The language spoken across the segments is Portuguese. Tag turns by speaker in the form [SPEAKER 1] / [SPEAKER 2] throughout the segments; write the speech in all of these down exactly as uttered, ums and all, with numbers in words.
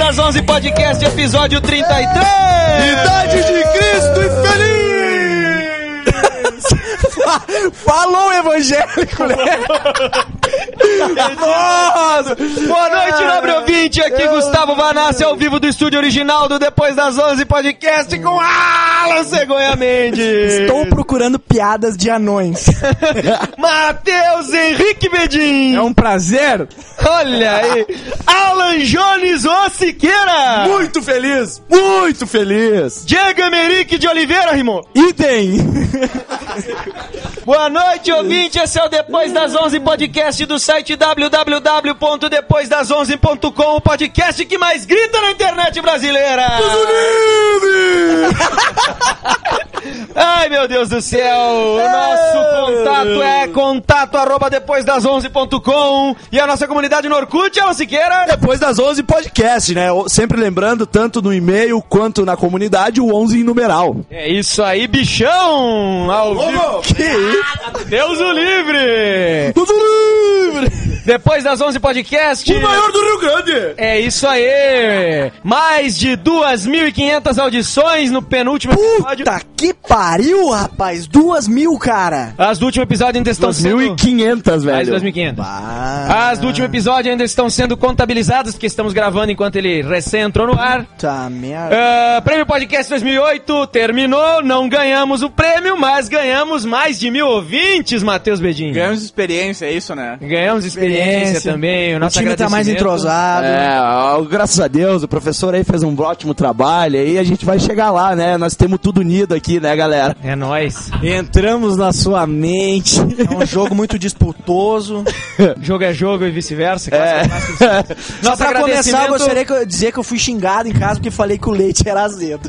[SPEAKER 1] das onze Podcast, episódio trinta e três.
[SPEAKER 2] Idade de Cristo e feliz! Falou, evangélico, né?
[SPEAKER 1] Nossa! Boa noite, nobre ouvinte. Aqui Gustavo Vanassi, ao vivo do estúdio original do Depois das onze Podcast com Alan Cegonha Mendes.
[SPEAKER 2] Estou procurando piadas de anões.
[SPEAKER 1] Matheus Henrique Bedin.
[SPEAKER 2] É um prazer.
[SPEAKER 1] Olha aí. Alan Jones O Siqueira.
[SPEAKER 2] Muito feliz, muito feliz.
[SPEAKER 1] Diego Emerick de Oliveira, rimou.
[SPEAKER 2] Idem.
[SPEAKER 1] Boa noite, ouvinte. Esse é o Depois das onze Podcast do site w w w ponto depois das onze ponto com, o podcast que mais grita na internet brasileira. Ai, meu Deus do céu. O nosso contato é contato arroba depois das onze ponto com e a nossa comunidade no Orkut, Alan Siqueira.
[SPEAKER 2] Depois das onze Podcast, né? Sempre lembrando, tanto no e-mail quanto na comunidade, o onze em numeral.
[SPEAKER 1] É isso aí, bichão. Ao vivo.
[SPEAKER 2] Que isso?
[SPEAKER 1] Deus o livre.
[SPEAKER 2] Deus o livre.
[SPEAKER 1] Depois das onze Podcast.
[SPEAKER 2] O maior do Rio Grande.
[SPEAKER 1] É isso aí. Mais de duas mil e quinhentas audições no penúltimo episódio.
[SPEAKER 3] Puta que pariu, rapaz. Duas mil, cara.
[SPEAKER 1] As do último episódio ainda estão
[SPEAKER 2] duas mil e quinhentas,
[SPEAKER 1] sendo...
[SPEAKER 2] velho.
[SPEAKER 1] As duas mil e quinhentas.
[SPEAKER 3] Bah.
[SPEAKER 1] As do último episódio ainda estão sendo contabilizadas, porque estamos gravando enquanto ele recém entrou no ar.
[SPEAKER 3] Tá merda.
[SPEAKER 1] Uh, Prêmio Podcast dois mil e oito terminou, não ganhamos o prêmio, mas ganhamos mais de mil ouvintes, Matheus Bedin.
[SPEAKER 4] Ganhamos experiência, é isso, né?
[SPEAKER 1] Ganhamos experiência, experiência. também. O, nosso
[SPEAKER 3] o time tá mais entrosado.
[SPEAKER 2] É, ó, graças a Deus, o professor aí fez um ótimo trabalho, aí a gente vai chegar lá, né? Nós temos tudo unido aqui, né, galera?
[SPEAKER 1] É nóis.
[SPEAKER 2] Entramos na sua mente.
[SPEAKER 3] É um jogo muito disputoso.
[SPEAKER 1] Jogo é jogo e vice-versa.
[SPEAKER 2] É.
[SPEAKER 1] Nosso
[SPEAKER 3] pra começar, eu
[SPEAKER 1] agradecimento...
[SPEAKER 3] gostaria de dizer que eu fui xingado em casa porque falei que o leite era azedo.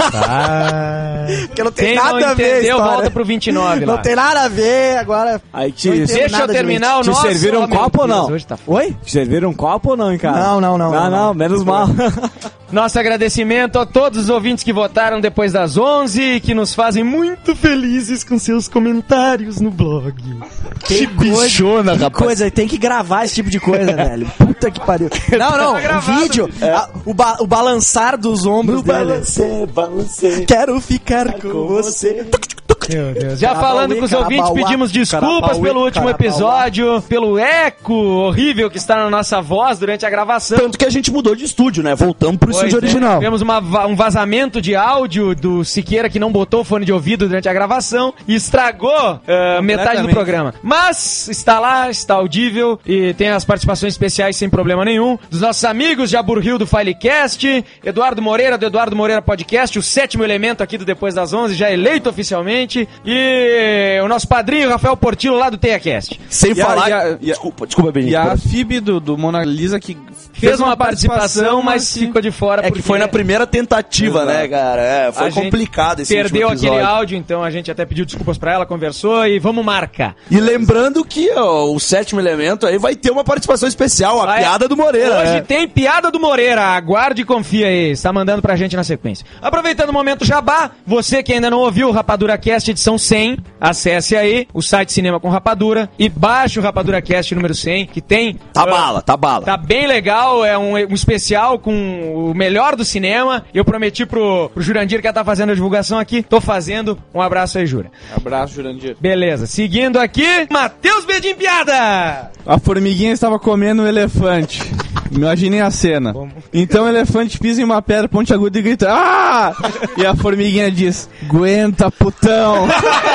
[SPEAKER 1] Ah.
[SPEAKER 3] Porque não tem
[SPEAKER 1] Quem
[SPEAKER 3] nada
[SPEAKER 1] não
[SPEAKER 3] a ver.
[SPEAKER 1] entendeu,
[SPEAKER 3] história.
[SPEAKER 1] volta pro vinte e nove lá.
[SPEAKER 3] Não tem nada a ver, agora...
[SPEAKER 2] Aí te,
[SPEAKER 3] Não entendo
[SPEAKER 1] Deixa eu
[SPEAKER 3] nada de
[SPEAKER 1] terminar o
[SPEAKER 2] te
[SPEAKER 1] nosso...
[SPEAKER 2] serviram um
[SPEAKER 1] Oh, meu
[SPEAKER 2] copo ou
[SPEAKER 1] Deus,
[SPEAKER 2] não?
[SPEAKER 1] hoje tá...
[SPEAKER 3] Oi?
[SPEAKER 2] Te serviram um copo ou não, hein, cara?
[SPEAKER 3] Não, não, não.
[SPEAKER 2] Não, não, não, menos mal.
[SPEAKER 1] Nosso agradecimento a todos os ouvintes que votaram depois das onze, que nos fazem muito felizes com seus comentários no blog.
[SPEAKER 2] Que bichona,
[SPEAKER 3] Que
[SPEAKER 2] rapaz.
[SPEAKER 3] coisa, tem que gravar esse tipo de coisa, velho. Puta que pariu. Não, não,
[SPEAKER 1] Tá
[SPEAKER 3] o
[SPEAKER 1] gravado.
[SPEAKER 3] vídeo, a- o, ba- o balançar dos ombros dele.
[SPEAKER 2] Balancê, balancê.
[SPEAKER 3] Quero ficar com você.
[SPEAKER 1] Meu Deus. Já
[SPEAKER 3] Carabauê,
[SPEAKER 1] falando com os ouvintes,
[SPEAKER 3] carabauá,
[SPEAKER 1] pedimos desculpas
[SPEAKER 3] carabauê,
[SPEAKER 1] pelo último
[SPEAKER 3] carabauá.
[SPEAKER 1] episódio, pelo eco horrível que está na nossa voz durante a gravação.
[SPEAKER 2] Tanto que a gente mudou de estúdio, né? Voltamos pro
[SPEAKER 1] Pois
[SPEAKER 2] estúdio
[SPEAKER 1] é,
[SPEAKER 2] original.
[SPEAKER 1] Tivemos uma va- um vazamento de áudio do Siqueira que não botou o fone de ouvido durante a gravação e estragou eh, metade do programa. Mas está lá, está audível e tem as participações especiais sem problema nenhum. Dos nossos amigos Jabur Rio do Filecast, Eduardo Moreira do Eduardo Moreira Podcast, o sétimo elemento aqui do Depois das onze, já eleito oficialmente. E o nosso padrinho Rafael Portillo lá do TeiaCast.
[SPEAKER 2] Sem
[SPEAKER 4] E a-
[SPEAKER 2] falar...
[SPEAKER 4] e a- e a-
[SPEAKER 2] Desculpa, desculpa, Benito.
[SPEAKER 4] E a Phoebe do, do Mona Lisa que
[SPEAKER 1] Fez uma participação, mas
[SPEAKER 4] que-
[SPEAKER 1] ficou de fora.
[SPEAKER 2] É que
[SPEAKER 1] porque
[SPEAKER 2] foi na primeira tentativa,
[SPEAKER 4] Exato.
[SPEAKER 2] né, cara? É, foi
[SPEAKER 1] a gente
[SPEAKER 2] complicado esse
[SPEAKER 1] Perdeu
[SPEAKER 2] último
[SPEAKER 1] aquele
[SPEAKER 2] episódio.
[SPEAKER 1] áudio, então a gente até pediu desculpas pra ela, conversou e vamos marcar.
[SPEAKER 2] E lembrando que ó, o sétimo elemento aí vai ter uma participação especial, a
[SPEAKER 1] Vai.
[SPEAKER 2] piada do Moreira.
[SPEAKER 1] Hoje
[SPEAKER 2] né?
[SPEAKER 1] tem piada do Moreira, aguarde e confia aí, está mandando pra gente na sequência. Aproveitando o momento jabá, você que ainda não ouviu o Rapadura Cast edição cem, acesse aí o site Cinema com Rapadura e baixe o Rapadura Cast número cem, que tem...
[SPEAKER 2] Tá
[SPEAKER 1] uh,
[SPEAKER 2] bala, tá bala.
[SPEAKER 1] Tá bem legal, é um, um especial com o melhor do cinema. Eu prometi pro, pro Jurandir que ia estar fazendo a divulgação aqui, tô fazendo. Um abraço aí, Jura.
[SPEAKER 4] Abraço, Jurandir.
[SPEAKER 1] Beleza, seguindo aqui, Matheus Bedin Piada!
[SPEAKER 4] A formiguinha estava comendo um elefante. Imaginem a cena. Então o elefante pisa em uma pedra pontiaguda e grita: "Ah!" E a formiguinha diz: "Aguenta, putão."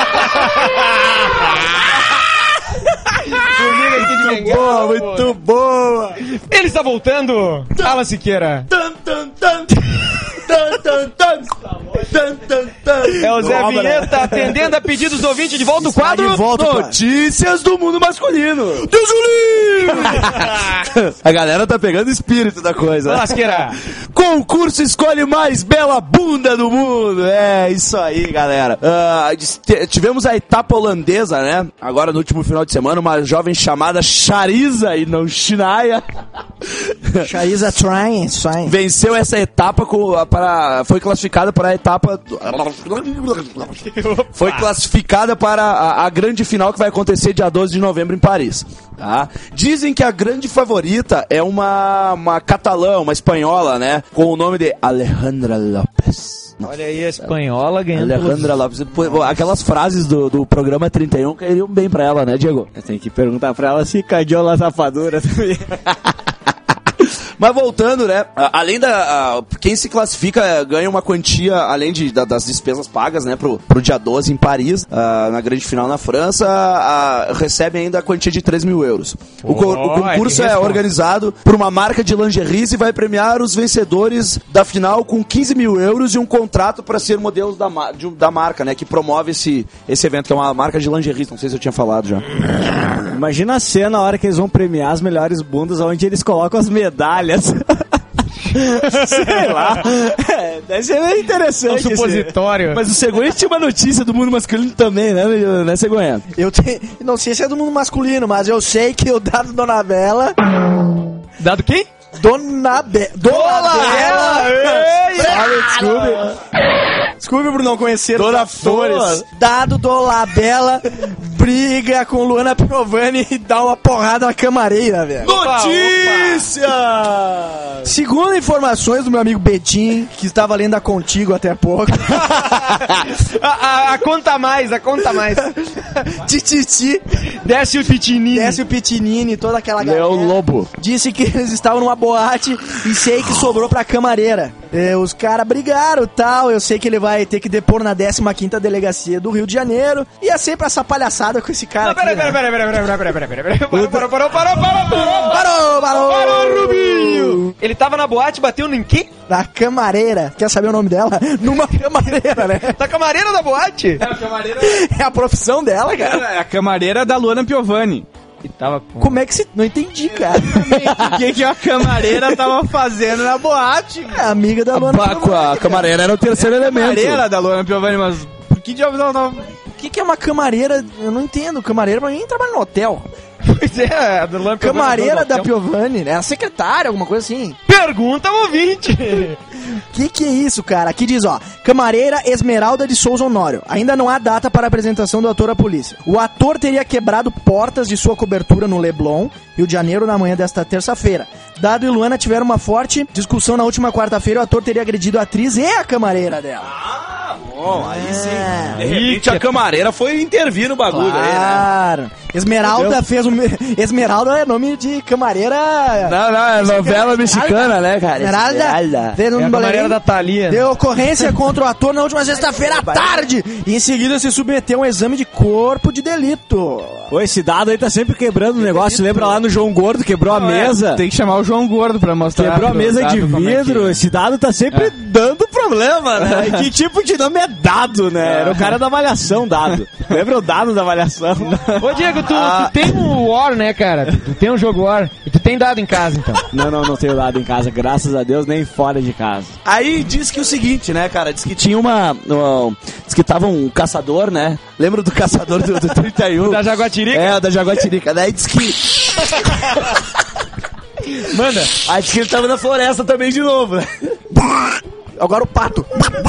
[SPEAKER 1] Muito
[SPEAKER 2] Boa, muito boa.
[SPEAKER 1] Ele está voltando! Alan Siqueira!
[SPEAKER 2] Tan, tan, tan. Tan, tan, tan. Tan, tan, tan.
[SPEAKER 1] É o Zé
[SPEAKER 2] Toma, né?
[SPEAKER 1] Vinheta atendendo a pedidos do ouvinte de volta o
[SPEAKER 3] Está
[SPEAKER 1] quadro.
[SPEAKER 3] de volta, cara.
[SPEAKER 2] Notícias do mundo masculino. Deus o livre! A galera tá pegando o espírito da coisa.
[SPEAKER 1] Lasqueira!
[SPEAKER 2] Concurso escolhe mais bela bunda do mundo. É, isso aí, galera. Ah, t- tivemos a etapa holandesa, né? Agora no último final de semana, uma jovem chamada Chariza e não Shinaia
[SPEAKER 3] Chariza Train, Train.
[SPEAKER 2] venceu essa etapa com, para, foi classificada para a etapa do- foi classificada para a, a grande final que vai acontecer dia doze de novembro em Paris. Tá? Dizem que a grande favorita é uma, uma catalã, uma espanhola, né? Com o nome de Alejandra Lopes.
[SPEAKER 1] Olha aí, a espanhola ganhando.
[SPEAKER 2] Alejandra Lopes. Pô, aquelas frases do, do programa trinta e um cairiam bem pra ela, né, Diego?
[SPEAKER 3] Tem que perguntar pra ela se cadiola safadura também.
[SPEAKER 2] Mas voltando, né? Além da... A, quem se classifica ganha uma quantia, além de, da, das despesas pagas, né? Pro, pro dia doze em Paris, a, na grande final na França, a, recebe ainda a quantia de três mil euros. O, oh, o concurso é, é organizado por uma marca de lingeries e vai premiar os vencedores da final com quinze mil euros e um contrato para ser modelos da, de, da marca, né? Que promove esse, esse evento, que é uma marca de lingeries. Não sei se eu tinha falado já.
[SPEAKER 3] Imagina a cena, a hora que eles vão premiar as melhores bundas, onde eles colocam as medalhas. Sei lá. É, deve ser bem interessante.
[SPEAKER 1] É um supositório.
[SPEAKER 2] Esse. Mas o Cegonha tinha uma notícia do mundo masculino também, né, né Cegonha?
[SPEAKER 3] Eu te... não sei se é do mundo masculino, mas eu sei que o dado Dona Bela.
[SPEAKER 1] Dado quem?
[SPEAKER 3] Dona Be... Dona Bela! Desculpe. Desculpe por não conhecer
[SPEAKER 2] Dona
[SPEAKER 3] os atores. Dado Dona Bela briga com Luana Piovani e dá uma porrada na camareira, velho.
[SPEAKER 2] Notícia!
[SPEAKER 3] Segundo informações do meu amigo Betim, que estava lendo a Contigo até há pouco.
[SPEAKER 1] a, a, a conta mais, a conta mais.
[SPEAKER 3] Tititi.
[SPEAKER 1] Desce o Pitinini.
[SPEAKER 3] Desce o Pitinini, toda aquela galera.
[SPEAKER 2] Leão Lobo.
[SPEAKER 3] Disse que eles estavam numa boate e sei que sobrou pra camareira. É, os caras brigaram e tal. Eu sei que ele vai ter que depor na décima quinta Delegacia do Rio de Janeiro. E é sempre essa palhaçada com esse cara.
[SPEAKER 1] Não, peraí, peraí, peraí, peraí, peraí, peraí, peraí, peraí, peraí. Parou, parou, parou, parou, parou, parou,
[SPEAKER 3] parou, parou,
[SPEAKER 1] parou, Rubinho. Ele tava na boate, bateu em quem?
[SPEAKER 3] Na camareira. Quer saber o nome dela? Numa camareira, né?
[SPEAKER 1] Na camareira da boate?
[SPEAKER 4] É a camareira.
[SPEAKER 3] É a profissão dela, cara.
[SPEAKER 4] É a camareira da Luana Piovani.
[SPEAKER 1] E tava com...
[SPEAKER 3] Como é que se... Não entendi, cara.
[SPEAKER 4] O que, que a camareira tava fazendo na boate?
[SPEAKER 3] É amiga da Luana
[SPEAKER 2] Piovani. A camareira era o terceiro elemento.
[SPEAKER 4] A camareira da Luana Piovani, mas... Por que diabos ela tava...
[SPEAKER 3] O que, que é uma camareira? Eu não entendo. Camareira pra mim trabalha no hotel.
[SPEAKER 1] Pois é, a da Luana Piovani.
[SPEAKER 3] Camareira da Piovani, né? A secretária, alguma coisa assim.
[SPEAKER 1] Pergunta ao ouvinte.
[SPEAKER 3] Que que é isso, cara? Aqui diz, ó, camareira Esmeralda de Souza Honório. Ainda não há data para a apresentação do ator à polícia. O ator teria quebrado portas de sua cobertura no Leblon, Rio de Janeiro, na manhã desta terça-feira. Dado e Luana tiveram uma forte discussão na última quarta-feira, o ator teria agredido a atriz e a camareira dela.
[SPEAKER 2] Ah, bom, aí sim. De repente a camareira foi intervir no bagulho
[SPEAKER 3] claro.
[SPEAKER 2] aí, né?
[SPEAKER 3] Esmeralda Entendeu? fez um... Esmeralda é nome de camareira...
[SPEAKER 2] Não, não, é novela mexicana, né, cara?
[SPEAKER 3] Esmeralda. Esmeralda.
[SPEAKER 1] Fez um é a camareira da Thalia.
[SPEAKER 3] Deu ocorrência contra o ator na última sexta-feira à tarde. E em seguida se submeteu a um exame de corpo de delito.
[SPEAKER 2] Pô, esse dado aí tá sempre quebrando o negócio. Delito. Lembra lá no João Gordo, quebrou não, a mesa?
[SPEAKER 4] É, tem que chamar o João Gordo pra mostrar.
[SPEAKER 2] Quebrou a mesa de vidro. É esse dado tá sempre é. dando problema, né? Que tipo de nome é dado, né? Era o cara da avaliação, dado. Lembra o dado da avaliação?
[SPEAKER 1] Ô, Diego, tu, ah. tu tem um War, né, cara? Tu tem um jogo War. E tu tem dado em casa, então.
[SPEAKER 2] Não, não, não tenho dado em casa. Graças a Deus, nem fora de casa. Aí diz que o seguinte, né, cara? Diz que tinha uma... uma diz que tava um caçador, né? Lembra do caçador do, do trinta e um?
[SPEAKER 1] Da Jaguatirica?
[SPEAKER 2] É, da Jaguatirica. Daí diz que...
[SPEAKER 1] Manda.
[SPEAKER 2] Aí diz que ele tava na floresta também de novo, né?
[SPEAKER 3] Agora o pato.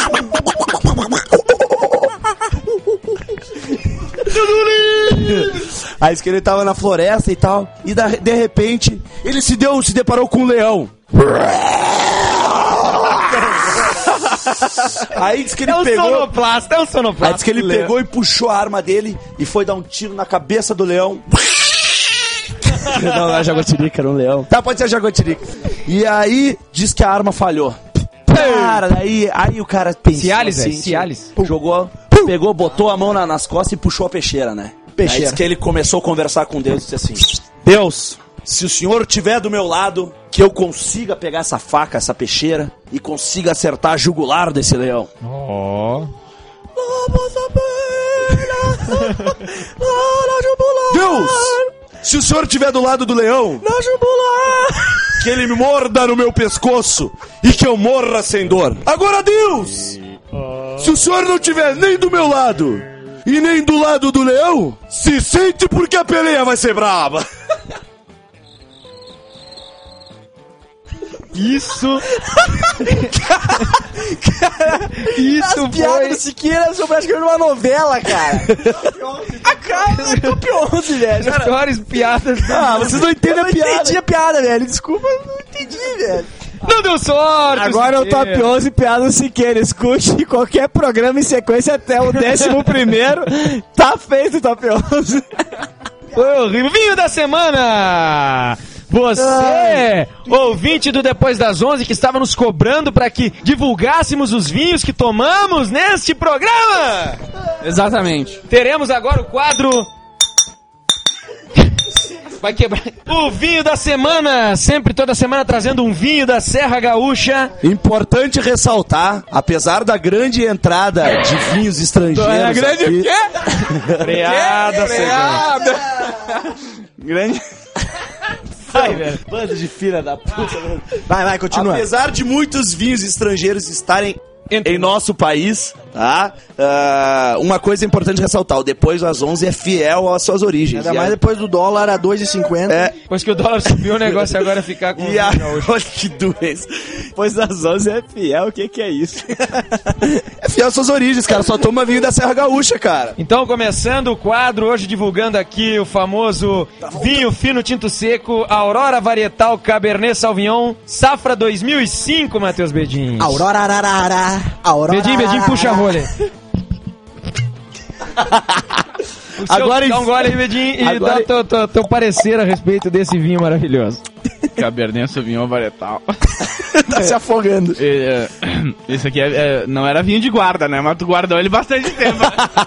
[SPEAKER 2] Aí diz que ele tava na floresta e tal. E da, de repente, ele se deu, se deparou com um leão. Aí diz que ele
[SPEAKER 1] é um
[SPEAKER 2] pegou.
[SPEAKER 1] Sonoplasta, é um sonoplasta.
[SPEAKER 2] Aí diz que ele pegou e puxou a arma dele e foi dar um tiro na cabeça do leão. Não, não é a Jaguatirica, era um leão. Tá, pode ser a Jaguatirica. E aí diz que a arma falhou. Cara, daí aí o cara pensou
[SPEAKER 1] Cialis,
[SPEAKER 2] assim,
[SPEAKER 1] é, Cialis.
[SPEAKER 2] Jogou, pegou, botou a mão na, nas costas e puxou a peixeira, né? Peixeira. Aí diz que ele começou a conversar com Deus e disse assim: Deus, se o Senhor estiver do meu lado, que eu consiga pegar essa faca, essa peixeira e consiga acertar a jugular desse leão.
[SPEAKER 1] Oh.
[SPEAKER 2] Deus, se o Senhor estiver do lado do leão,
[SPEAKER 3] na jugular,
[SPEAKER 2] que ele me morda no meu pescoço e que eu morra sem dor. Agora, Deus, se o Senhor não estiver nem do meu lado e nem do lado do leão, se sente porque a peleia vai ser braba.
[SPEAKER 1] Isso
[SPEAKER 3] Isso As
[SPEAKER 1] foi...
[SPEAKER 3] piadas do Siqueira são praticamente uma novela, cara. A cara do Top onze, velho.
[SPEAKER 1] As piores piadas.
[SPEAKER 3] Ah, vocês não entendem a piada. Eu não entendi a piada, velho. Desculpa, eu não entendi, velho.
[SPEAKER 1] Não deu sorte.
[SPEAKER 5] Agora o Top onze piada do Siqueira. Escute qualquer programa em sequência até o décimo primeiro. Tá feito o Top onze.
[SPEAKER 1] Foi horrível. Vinho da semana. Você, Ai. ouvinte do Depois das onze, que estava nos cobrando para que divulgássemos os vinhos que tomamos neste programa.
[SPEAKER 4] Exatamente.
[SPEAKER 1] Teremos agora o quadro... Vai quebrar. O vinho da semana, sempre toda semana trazendo um vinho da Serra Gaúcha.
[SPEAKER 2] Importante ressaltar, apesar da grande entrada de vinhos estrangeiros.
[SPEAKER 4] É grande
[SPEAKER 2] aqui...
[SPEAKER 4] o quê?
[SPEAKER 1] Freada,
[SPEAKER 4] Freada. Grande.
[SPEAKER 2] Ai, velho. Banda de filha da puta.
[SPEAKER 3] Vai, vai, continua.
[SPEAKER 2] Apesar de muitos vinhos estrangeiros estarem em nosso país, tá? Uh, uma coisa importante ressaltar, o Depois das onze é fiel às suas origens.
[SPEAKER 3] Ainda mais
[SPEAKER 2] a...
[SPEAKER 3] depois do dólar a dois e cinquenta.
[SPEAKER 2] É.
[SPEAKER 1] Depois que o dólar subiu, o negócio agora é ficar com...
[SPEAKER 2] E a... Olha que doença.
[SPEAKER 5] Depois das onze é fiel, o que que é isso?
[SPEAKER 2] É fiel às suas origens, cara. Só toma vinho da Serra Gaúcha, cara.
[SPEAKER 1] Então, começando o quadro, hoje divulgando aqui o famoso vinho fino tinto seco, Aurora Varietal Cabernet Sauvignon, safra dois mil e cinco, Matheus Bedin.
[SPEAKER 3] Aurora ararara. Aurora
[SPEAKER 1] Bedin, Bedin, puxa a rolha. Agora dá um gole aí, Bedin, e agora... dá teu, teu, teu parecer a respeito desse vinho maravilhoso.
[SPEAKER 4] Cabernet Sauvignon Varietal.
[SPEAKER 3] Tá se afogando.
[SPEAKER 4] É, esse aqui é, é, não era vinho de guarda, né? Mas tu guardou ele bastante tempo.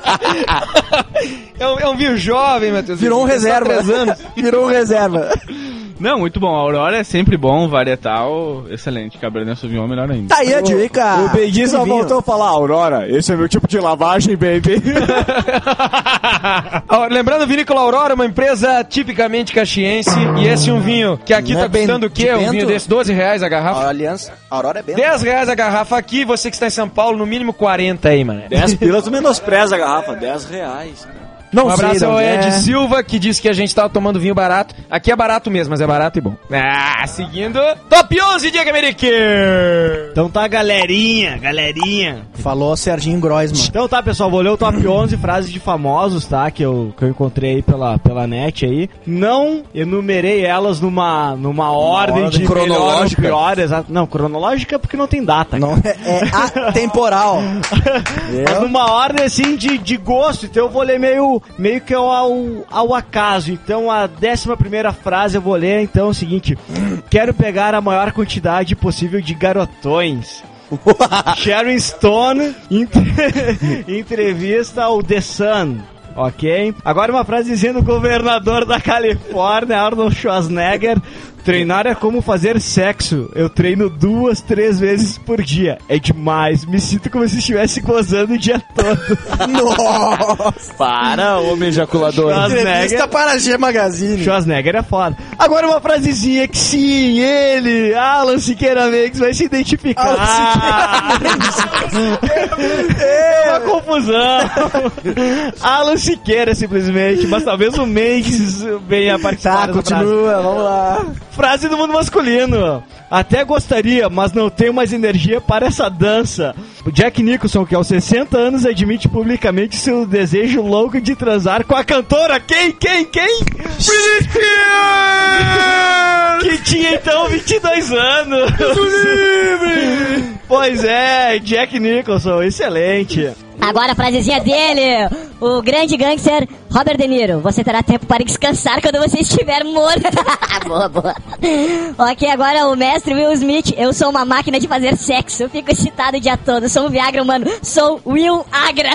[SPEAKER 1] é, um, é um vinho jovem, Matheus.
[SPEAKER 3] Virou um reserva. Anos. Virou um reserva.
[SPEAKER 4] Não, muito bom. A Aurora é sempre bom, Varietal, excelente. Cabernet Sauvignon, melhor ainda.
[SPEAKER 3] Tá aí a dica.
[SPEAKER 5] O Beijinho só voltou a falar, Aurora, esse é meu tipo de lavagem, baby.
[SPEAKER 1] Lembrando, a Vinícola Aurora é uma empresa tipicamente caxiense. E esse é um vinho que aqui não tá é custando o quê? Um vinho desse, doze reais a garrafa?
[SPEAKER 3] A Aliança, Aurora é bem.
[SPEAKER 1] dez reais a garrafa aqui, você que está em São Paulo, no mínimo quarenta aí, mano.
[SPEAKER 5] dez pilas, tu menospreza a garrafa, dez reais.
[SPEAKER 1] Não um abraço sei, ao Ed é. Silva, que disse que a gente tava tomando vinho barato. Aqui é barato mesmo, mas é barato e bom. Ah, seguindo... Top onze, Diego Amerique!
[SPEAKER 5] Então tá, galerinha, galerinha.
[SPEAKER 3] Falou Serginho Groisman.
[SPEAKER 5] Então tá, pessoal, vou ler o top onze frases de famosos, tá? Que eu, que eu encontrei aí pela, pela net aí. Não enumerei elas numa, numa ordem, ordem de
[SPEAKER 2] cronológica.
[SPEAKER 5] Melhor, pior, exato. Não, cronológica porque não tem data.
[SPEAKER 3] Não, é, é atemporal.
[SPEAKER 5] Mas numa ordem, assim, de, de gosto. Então eu vou ler meio... meio que ao, ao acaso. Então a décima primeira frase eu vou ler, então é o seguinte: quero pegar a maior quantidade possível de garotões. Sharon Stone entre... entrevista ao The Sun. Ok? Agora uma frase dizendo: o governador da Califórnia, Arnold Schwarzenegger, treinar é como fazer sexo. Eu treino duas, três vezes por dia. É demais. Me sinto como se estivesse gozando o dia todo.
[SPEAKER 3] Nossa!
[SPEAKER 5] Para, homem ejaculador.
[SPEAKER 3] Entrevista para a G Magazine.
[SPEAKER 5] Schwarzenegger é foda. Agora uma frasezinha que sim, ele, Alan Siqueira Mendes, vai se identificar. Alan Siqueira Mendes. É uma confusão. Alan Siqueira, simplesmente. Mas talvez o Mendes venha participar.
[SPEAKER 3] Tá, continua, frase. Vamos lá.
[SPEAKER 5] Frase do mundo masculino. Até gostaria, mas não tenho mais energia para essa dança. O Jack Nicholson, que aos sessenta anos admite publicamente seu desejo louco de transar com a cantora. Quem? Quem? Quem? Britney Spears! Que tinha então vinte e dois anos. Pois é, Jack Nicholson, excelente.
[SPEAKER 6] Agora a frasezinha dele, o grande gangster Robert De Niro. Você terá tempo para descansar quando você estiver morto. Boa, boa. Ok, agora o mestre Will Smith. Eu sou uma máquina de fazer sexo. Eu fico excitado o dia todo. Sou um Viagra humano. Sou Will Agra.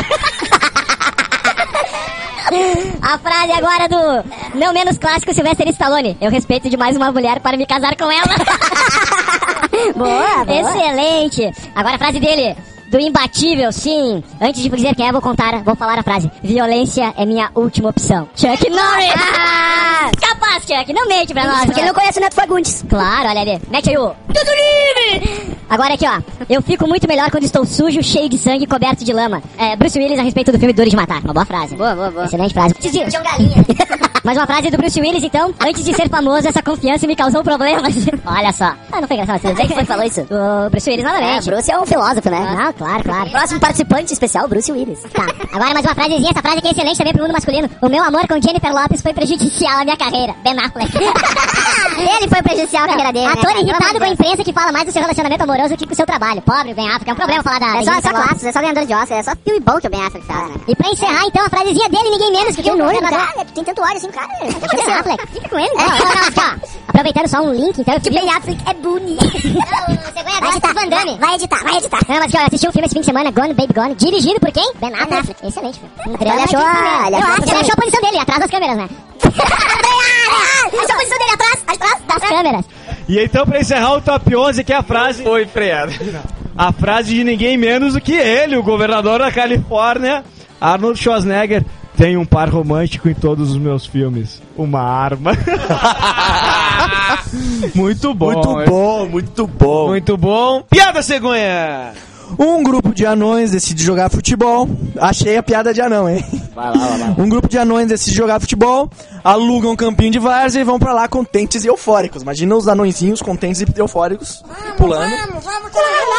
[SPEAKER 6] A frase agora do não menos clássico Sylvester Stallone. Eu respeito demais uma mulher para me casar com ela. Boa, boa. Excelente. Agora a frase dele, do imbatível, sim. Antes de dizer quem é, vou contar, vou falar a frase. Violência é minha última opção. Chuck Norris! Ah! Capaz, Chuck, não mente pra nós. Porque ele não conhece o Neto Fagundes. Claro, olha ali. Mete aí o... Tudo livre! Agora aqui, ó. Eu fico muito melhor quando estou sujo, cheio de sangue, coberto de lama. É, Bruce Willis a respeito do filme Duro de Matar. Uma boa frase. Boa, boa, boa. Excelente frase. John Galinha. Mais uma frase do Bruce Willis, então. Antes de ser famoso, essa confiança me causou problemas. Olha só. Ah, não foi engraçado. Quem é que foi que falou isso? O Bruce Willis, novamente. É, Bruce é um filósofo, né? Não, claro, claro. Próximo participante especial, Bruce Willis. Tá. Agora mais uma frasezinha. Essa frase aqui é excelente também pro mundo masculino. O meu amor com Jennifer Lopez foi prejudicial à minha carreira. Ben Affleck. Ele foi prejudicial à carreira dele. Ator né, irritado com a imprensa que fala mais do seu relacionamento amoroso que com o seu trabalho. Pobre Ben Affleck. É um problema falar da... É só, só classes, é só ganhador de Oscar. É só filme bom que o Ben Affleck faz, né? E pra encerrar, então, a frasezinha dele, ninguém menos que, que o noivo, cara. Tem tanto ódio assim, cara. Ben Affleck. Fica com ele. É, não, não, não, aproveitando só um link, então eu queria... Ben Affleck é bonito. Você vai editar, Van Damme. Vai editar, vai editar. Não, mas eu assisti um filme esse fim de semana, Gone, Baby Gone, dirigido por quem? Ben Affleck. Excelente filme. Ele achou a... Eu acho que ele achou a posição dele, atrás das câmeras, né? Achou a posição dele atrás, atrás das câmeras.
[SPEAKER 5] E então, pra encerrar o top onze, que é a frase...
[SPEAKER 1] Foi freado.
[SPEAKER 5] A frase de ninguém menos do que ele, o governador da Califórnia, Arnold Schwarzenegger. Tem um par romântico em todos os meus filmes. Uma arma.
[SPEAKER 2] Muito bom. Muito bom, muito bom.
[SPEAKER 1] Muito bom. Piada cegonha.
[SPEAKER 3] Um grupo de anões decide jogar futebol. Achei a piada de anão, hein?
[SPEAKER 2] Vai lá, vai lá.
[SPEAKER 3] Um grupo de anões decide jogar futebol, alugam um campinho de várzea e vão pra lá contentes e eufóricos. Imagina os anõezinhos contentes e eufóricos pulando. Vamos, vamos,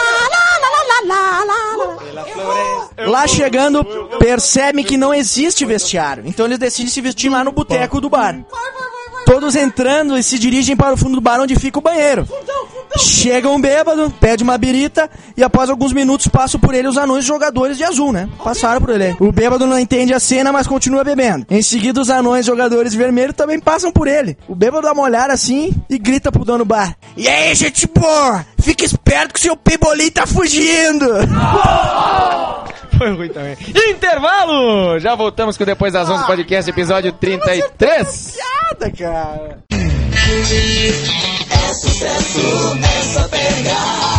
[SPEAKER 3] lá chegando, percebem que não existe vestiário. Então eles decidem se vestir lá no boteco do bar. Todos entrando e se dirigem para o fundo do bar onde fica o banheiro. Chega um bêbado, pede uma birita e após alguns minutos passam por ele os anões jogadores de azul, né? Passaram por ele. O bêbado não entende a cena, mas continua bebendo. Em seguida, os anões jogadores de vermelho também passam por ele. O bêbado dá uma olhada assim e grita pro dono do bar: "E aí, gente boa, fica esperto que o seu pebolim tá fugindo!"
[SPEAKER 1] Foi ruim também. Intervalo! Já voltamos com Depois das onze Podcast, episódio trinta e três.
[SPEAKER 3] Piada, cara.
[SPEAKER 7] É sucesso, essa pega.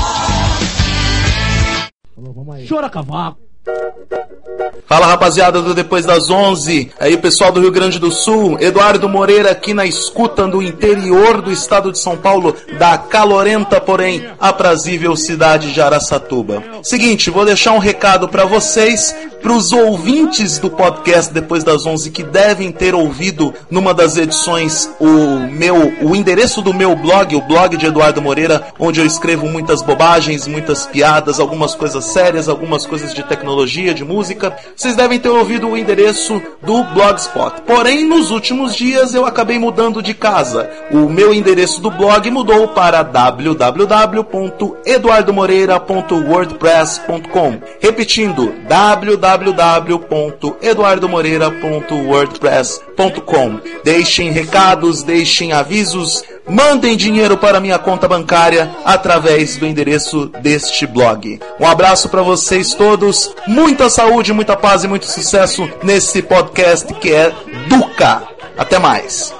[SPEAKER 5] Chora, cavaco.
[SPEAKER 8] Fala, rapaziada do Depois das onze, aí pessoal do Rio Grande do Sul, Eduardo Moreira aqui na escuta do interior do estado de São Paulo, da calorenta, porém aprazível cidade de Araçatuba. Seguinte, vou deixar um recado pra vocês, pros ouvintes do podcast Depois das onze que devem ter ouvido numa das edições o meu, o endereço do meu blog, o blog de Eduardo Moreira, onde eu escrevo muitas bobagens, muitas piadas, algumas coisas sérias, algumas coisas de tecnologia, de música. Vocês devem ter ouvido o endereço do Blogspot. Porém, nos últimos dias eu acabei mudando de casa. O meu endereço do blog mudou para w w w ponto eduardo moreira ponto wordpress ponto com. Repetindo, w w w ponto eduardo moreira ponto wordpress ponto com. Deixem recados, deixem avisos, mandem dinheiro para minha conta bancária através do endereço deste blog. Um abraço para vocês todos, muita saúde, muita paz e muito sucesso nesse podcast que é Duca. Até mais.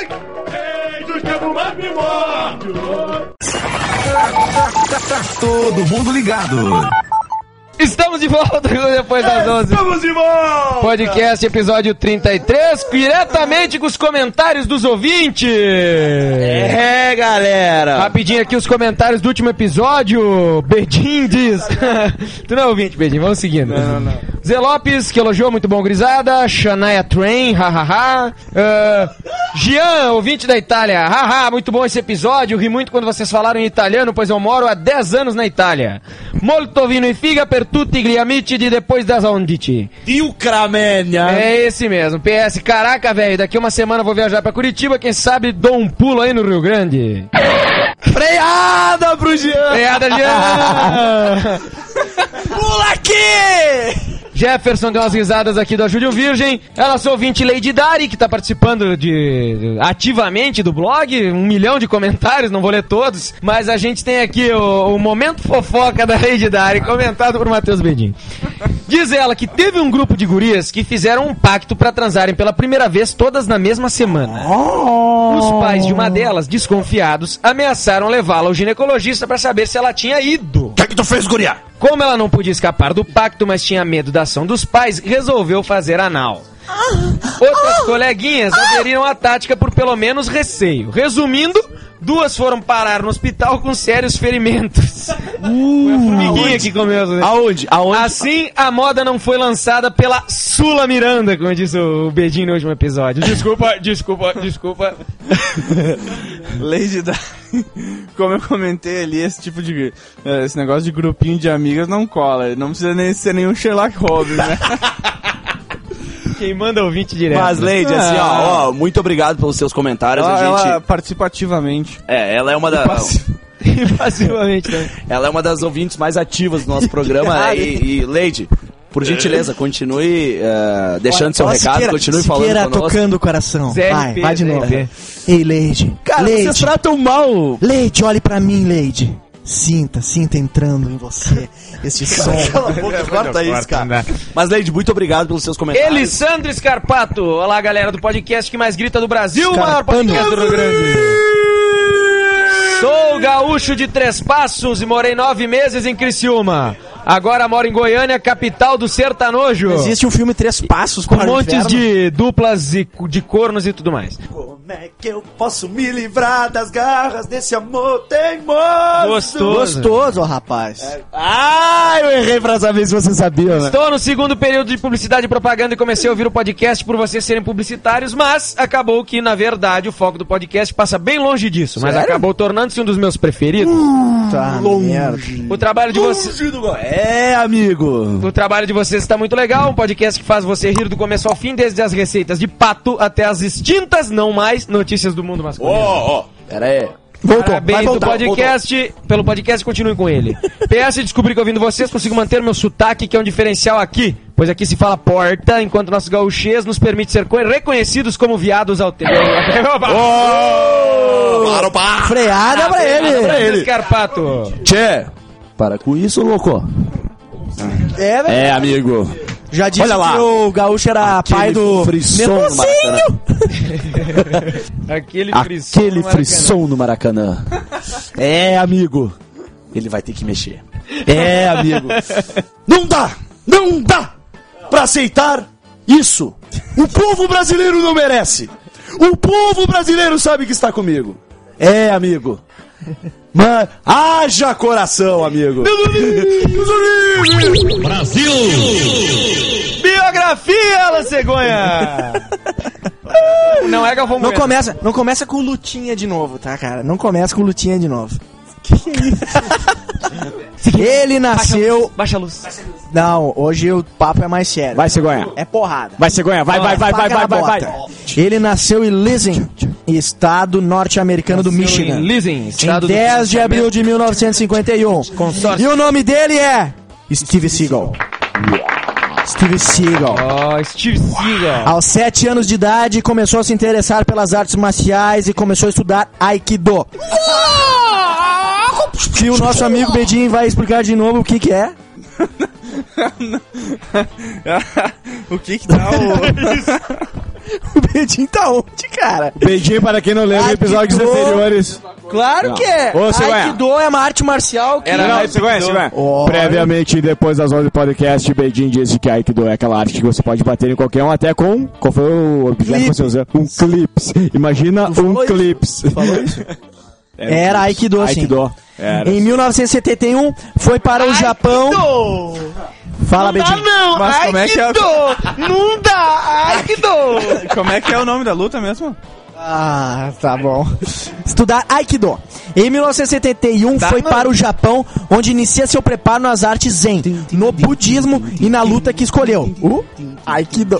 [SPEAKER 7] Todo mundo ligado.
[SPEAKER 1] Estamos de volta Depois das onze.
[SPEAKER 2] Estamos de volta!
[SPEAKER 1] Podcast, episódio trinta e três, diretamente com os comentários dos ouvintes.
[SPEAKER 2] É, galera.
[SPEAKER 1] Rapidinho aqui os comentários do último episódio. Bedin diz... Tu não é ouvinte, Bedin, vamos seguindo.
[SPEAKER 2] Não, não, não.
[SPEAKER 1] Zé Lopes, que elogiou, muito bom, gurizada. Shania Train, hahaha. Uh, Gian, ouvinte da Itália, haha, muito bom esse episódio. Ri muito quando vocês falaram em italiano, pois eu moro há dez anos na Itália. Molto vino e figa per tutti gli amici de Depois das onze.
[SPEAKER 2] E o Cramênia?
[SPEAKER 1] É esse mesmo. P S, caraca, velho, daqui uma semana eu vou viajar pra Curitiba, quem sabe dou um pulo aí no Rio Grande.
[SPEAKER 2] Freada pro Jean!
[SPEAKER 1] Freada, Jean!
[SPEAKER 2] Pula aqui!
[SPEAKER 1] Jefferson deu umas risadas aqui do Ajude o Virgem. Ela é ouvinte Lady Dari, que tá participando de, ativamente do blog. Um milhão de comentários, não vou ler todos. Mas a gente tem aqui o, o momento fofoca da Lady Dari, comentado por Matheus Bedin. Diz ela que teve um grupo de gurias que fizeram um pacto pra transarem pela primeira vez todas na mesma semana. Os pais de uma delas, desconfiados, ameaçaram levá-la ao ginecologista pra saber se ela tinha ido.
[SPEAKER 2] O que é que tu fez, guria?
[SPEAKER 1] Como ela não podia escapar do pacto, mas tinha medo da ação dos pais, resolveu fazer anal. Outras coleguinhas aderiram à tática por pelo menos receio. Resumindo, duas foram parar no hospital com sérios ferimentos. Uh, foi a formiguinha que comeu. Né?
[SPEAKER 2] Aonde? Aonde?
[SPEAKER 1] Assim, a moda não foi lançada pela Sula Miranda, como disse o Bedinho no último episódio. Desculpa, desculpa, desculpa.
[SPEAKER 4] Lady da... Como eu comentei ali, esse tipo de... Esse negócio de grupinho de amigas não cola. Não precisa nem ser nenhum Sherlock Holmes, né?
[SPEAKER 1] Quem manda ouvinte direto.
[SPEAKER 2] Mas, Lady, assim, ó, ó, muito obrigado pelos seus comentários.
[SPEAKER 4] Ela,
[SPEAKER 2] a gente...
[SPEAKER 4] ela participativamente.
[SPEAKER 2] É, ela é uma da...
[SPEAKER 1] Passivamente, né?
[SPEAKER 2] Ela é uma das ouvintes mais ativas do nosso programa. né? E, e, Lady, por gentileza, continue uh, deixando
[SPEAKER 3] Olha,
[SPEAKER 2] seu
[SPEAKER 3] ó,
[SPEAKER 2] recado,
[SPEAKER 3] Siqueira,
[SPEAKER 2] continue
[SPEAKER 3] Siqueira
[SPEAKER 2] falando conosco.
[SPEAKER 3] tocando o coração.
[SPEAKER 1] Zé
[SPEAKER 3] Vai,
[SPEAKER 1] R P,
[SPEAKER 3] vai de
[SPEAKER 1] Zé
[SPEAKER 3] novo.
[SPEAKER 1] R P.
[SPEAKER 3] Ei, Lady.
[SPEAKER 2] Cara,
[SPEAKER 3] Lady.
[SPEAKER 2] vocês tratam mal.
[SPEAKER 3] Lady, olhe pra mim, Lady. Sinta, sinta entrando em você esse som.
[SPEAKER 2] Cala a boca, corta isso, cara. Mas, Lady, muito obrigado pelos seus comentários.
[SPEAKER 1] Elisandro Scarpato. Olá, galera do podcast que mais grita do Brasil, o maior
[SPEAKER 3] Scarpano.
[SPEAKER 1] podcast do Rio Grande. Sou gaúcho de Três Passos e morei nove meses em Criciúma. Agora moro em Goiânia, capital do sertanojo.
[SPEAKER 3] Existe um filme Três Passos
[SPEAKER 1] Com
[SPEAKER 3] para o
[SPEAKER 1] montes
[SPEAKER 3] inferno.
[SPEAKER 1] de duplas e de cornos e tudo mais.
[SPEAKER 2] Como é que eu posso me livrar das garras desse amor teimoso?
[SPEAKER 1] Gostoso.
[SPEAKER 3] Gostoso, ó, rapaz.
[SPEAKER 2] Ah, eu errei pra saber se você sabia, né?
[SPEAKER 1] Estou no segundo período de publicidade e propaganda e comecei a ouvir o podcast por vocês serem publicitários, mas acabou que, na verdade, o foco do podcast passa bem longe disso. Mas
[SPEAKER 3] Sério?
[SPEAKER 1] acabou tornando-se um dos meus preferidos.
[SPEAKER 3] Tá, merda.
[SPEAKER 1] O trabalho de vocês...
[SPEAKER 2] É, amigo.
[SPEAKER 1] O trabalho de vocês está muito legal, um podcast que faz você rir do começo ao fim, desde as receitas de pato até as extintas, não mais, notícias do mundo masculino.
[SPEAKER 2] Ó, ó. Pera aí.
[SPEAKER 3] Voltou,
[SPEAKER 1] Parabéns
[SPEAKER 3] vai
[SPEAKER 1] do
[SPEAKER 3] voltar,
[SPEAKER 1] podcast, pelo podcast continue com ele. P S, descobri que ouvindo vocês consigo manter meu sotaque, que é um diferencial aqui, pois aqui se fala porta, enquanto nossos gaúchês nos permite ser co- reconhecidos como viados autênticos.
[SPEAKER 2] Para, para.
[SPEAKER 3] Freada pra ele.
[SPEAKER 2] pra ele.
[SPEAKER 1] Scarpato.
[SPEAKER 2] Tchê, para com isso, louco.
[SPEAKER 3] É, velho.
[SPEAKER 2] É, amigo.
[SPEAKER 3] Já disse
[SPEAKER 2] Olha lá.
[SPEAKER 3] que o gaúcho era pai do
[SPEAKER 2] frisson no
[SPEAKER 3] Mendoncinho.
[SPEAKER 1] Aquele frisson.
[SPEAKER 2] Aquele
[SPEAKER 1] no
[SPEAKER 2] frisson no Maracanã. É, amigo. Ele vai ter que mexer. É, amigo. Não dá! Não dá pra aceitar isso. O povo brasileiro não merece. O povo brasileiro sabe que está comigo. É, amigo. Mas haja coração, amigo.
[SPEAKER 7] Brasil!
[SPEAKER 1] Biografia, La Cegonha! Não é Galvão
[SPEAKER 3] Não
[SPEAKER 1] Bueno.
[SPEAKER 3] começa, não começa com lutinha de novo, tá, cara? Não começa com lutinha de novo. Que que é isso? Ele nasceu...
[SPEAKER 1] Baixa a luz.
[SPEAKER 3] Não, hoje o papo é mais sério.
[SPEAKER 2] Vai, Cegonha.
[SPEAKER 3] É porrada.
[SPEAKER 2] Vai, Cegonha. Vai, vai, vai, vai, vai, vai, vai.
[SPEAKER 3] Ele nasceu em Lizing, estado norte-americano do Michigan.
[SPEAKER 1] Em Lising,
[SPEAKER 3] Em
[SPEAKER 1] estado do
[SPEAKER 3] dez de abril de mil novecentos e cinquenta e um.
[SPEAKER 1] Consórcio.
[SPEAKER 3] E o nome dele é Steve Seagal. Steve Seagal.
[SPEAKER 1] Ó, Steve Seagal.
[SPEAKER 3] Aos sete anos de idade, começou a se interessar pelas artes marciais e começou a estudar Aikido. Que o nosso amigo Bedinho vai explicar de novo o que que é.
[SPEAKER 4] O que que tá o...
[SPEAKER 3] O Bedinho tá onde, cara?
[SPEAKER 2] Beijinho para quem não lembra episódios
[SPEAKER 3] Aikido.
[SPEAKER 2] anteriores.
[SPEAKER 3] Claro que é.
[SPEAKER 2] Ô, Cegonha.
[SPEAKER 3] Aikido é uma arte marcial que...
[SPEAKER 2] Não, você conhece, Cegonha?
[SPEAKER 3] Olha.
[SPEAKER 2] Previamente, depois das onze do podcast, Beijinho disse que Aikido é aquela arte que você pode bater em qualquer um, até com... Qual foi o objeto que você usou? Um clips. Imagina um
[SPEAKER 3] falou isso?
[SPEAKER 2] clips.
[SPEAKER 3] Falou isso? Era Aikido, sim.
[SPEAKER 2] Aikido. Era.
[SPEAKER 3] Em mil novecentos e setenta e um, foi para o Japão... Fala, Bedinho.
[SPEAKER 1] não!
[SPEAKER 4] Mas como é que é o-
[SPEAKER 1] Não dá! Aikido!
[SPEAKER 4] Como é que é o nome da luta mesmo?
[SPEAKER 3] Ah, tá bom. Estudar Aikido. Em mil novecentos e setenta e um,
[SPEAKER 1] Tá,
[SPEAKER 3] foi
[SPEAKER 1] não.
[SPEAKER 3] para o Japão, onde inicia seu preparo nas artes Zen, no budismo e na luta que escolheu. O Aikido.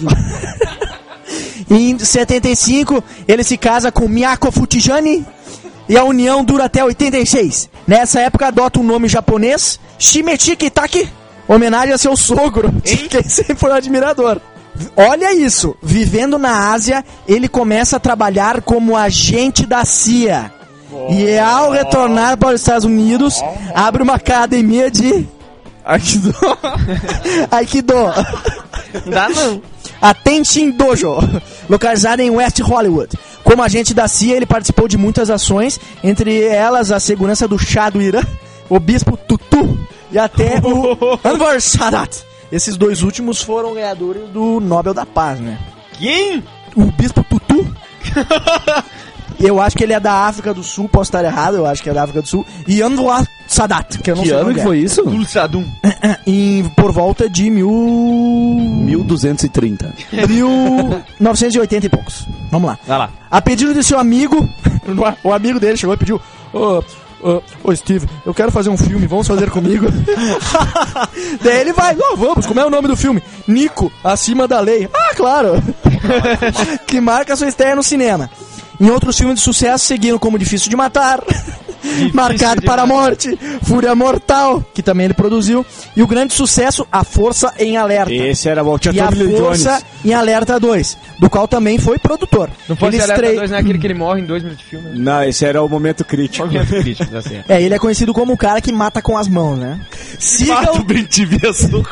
[SPEAKER 3] Em setenta e cinco, ele se casa com Miyako Fujijani e a união dura até oitenta e seis. Nessa época, adota o nome japonês Shimechi Kitaki, homenagem a seu sogro, de quem sempre foi um admirador. Olha isso, vivendo na Ásia, ele começa a trabalhar como agente da C I A. E ao retornar para os Estados Unidos, abre uma academia de
[SPEAKER 4] Aikido.
[SPEAKER 3] Aikido.
[SPEAKER 1] Dá não.
[SPEAKER 3] A Tenshin Dojo, localizada em West Hollywood. Como agente da C I A, ele participou de muitas ações, entre elas a segurança do Shah do Irã, o bispo Tutu e até o Anwar Sadat. Esses dois últimos foram ganhadores do Nobel da Paz, né?
[SPEAKER 1] Quem?
[SPEAKER 3] O Bispo Tutu. Eu acho que ele é da África do Sul, posso estar errado, eu acho que é da África do Sul. E Anwar Sadat, que eu não
[SPEAKER 2] Que
[SPEAKER 3] sei
[SPEAKER 2] ano
[SPEAKER 3] onde
[SPEAKER 2] que
[SPEAKER 3] é.
[SPEAKER 2] foi isso?
[SPEAKER 1] Tulsadum.
[SPEAKER 3] Em, por volta de mil...
[SPEAKER 2] mil duzentos e trinta.
[SPEAKER 3] mil novecentos e oitenta e poucos. Vamos lá.
[SPEAKER 1] Vai lá.
[SPEAKER 3] A pedido de seu amigo, o amigo dele chegou e pediu: Ô, ô, ô Steve, eu quero fazer um filme, vamos fazer comigo? Daí ele vai, não, vamos, como é o nome do filme? Nico, Acima da Lei. Ah, claro! Que marca sua estreia no cinema. Em outros filmes de sucesso seguiram como Difícil de Matar, Marcado
[SPEAKER 1] de
[SPEAKER 3] para a
[SPEAKER 1] Matar.
[SPEAKER 3] Morte, Fúria Mortal, que também ele produziu, e o grande sucesso A Força em Alerta.
[SPEAKER 5] Esse era bom. Tinha
[SPEAKER 3] E A
[SPEAKER 5] Tommy Lee
[SPEAKER 3] Força
[SPEAKER 5] Jones.
[SPEAKER 3] em Alerta dois, do qual também foi produtor.
[SPEAKER 1] Não pode
[SPEAKER 3] Ele
[SPEAKER 1] ser Alerta
[SPEAKER 3] estre-
[SPEAKER 1] dois, não é aquele que ele morre em dois minutos de filme. né?
[SPEAKER 5] Não, esse era o momento crítico.
[SPEAKER 1] Momento crítico, tá certo.
[SPEAKER 3] É, ele é conhecido como o cara que mata com as mãos, né? Sigam,
[SPEAKER 2] bem te mesmo.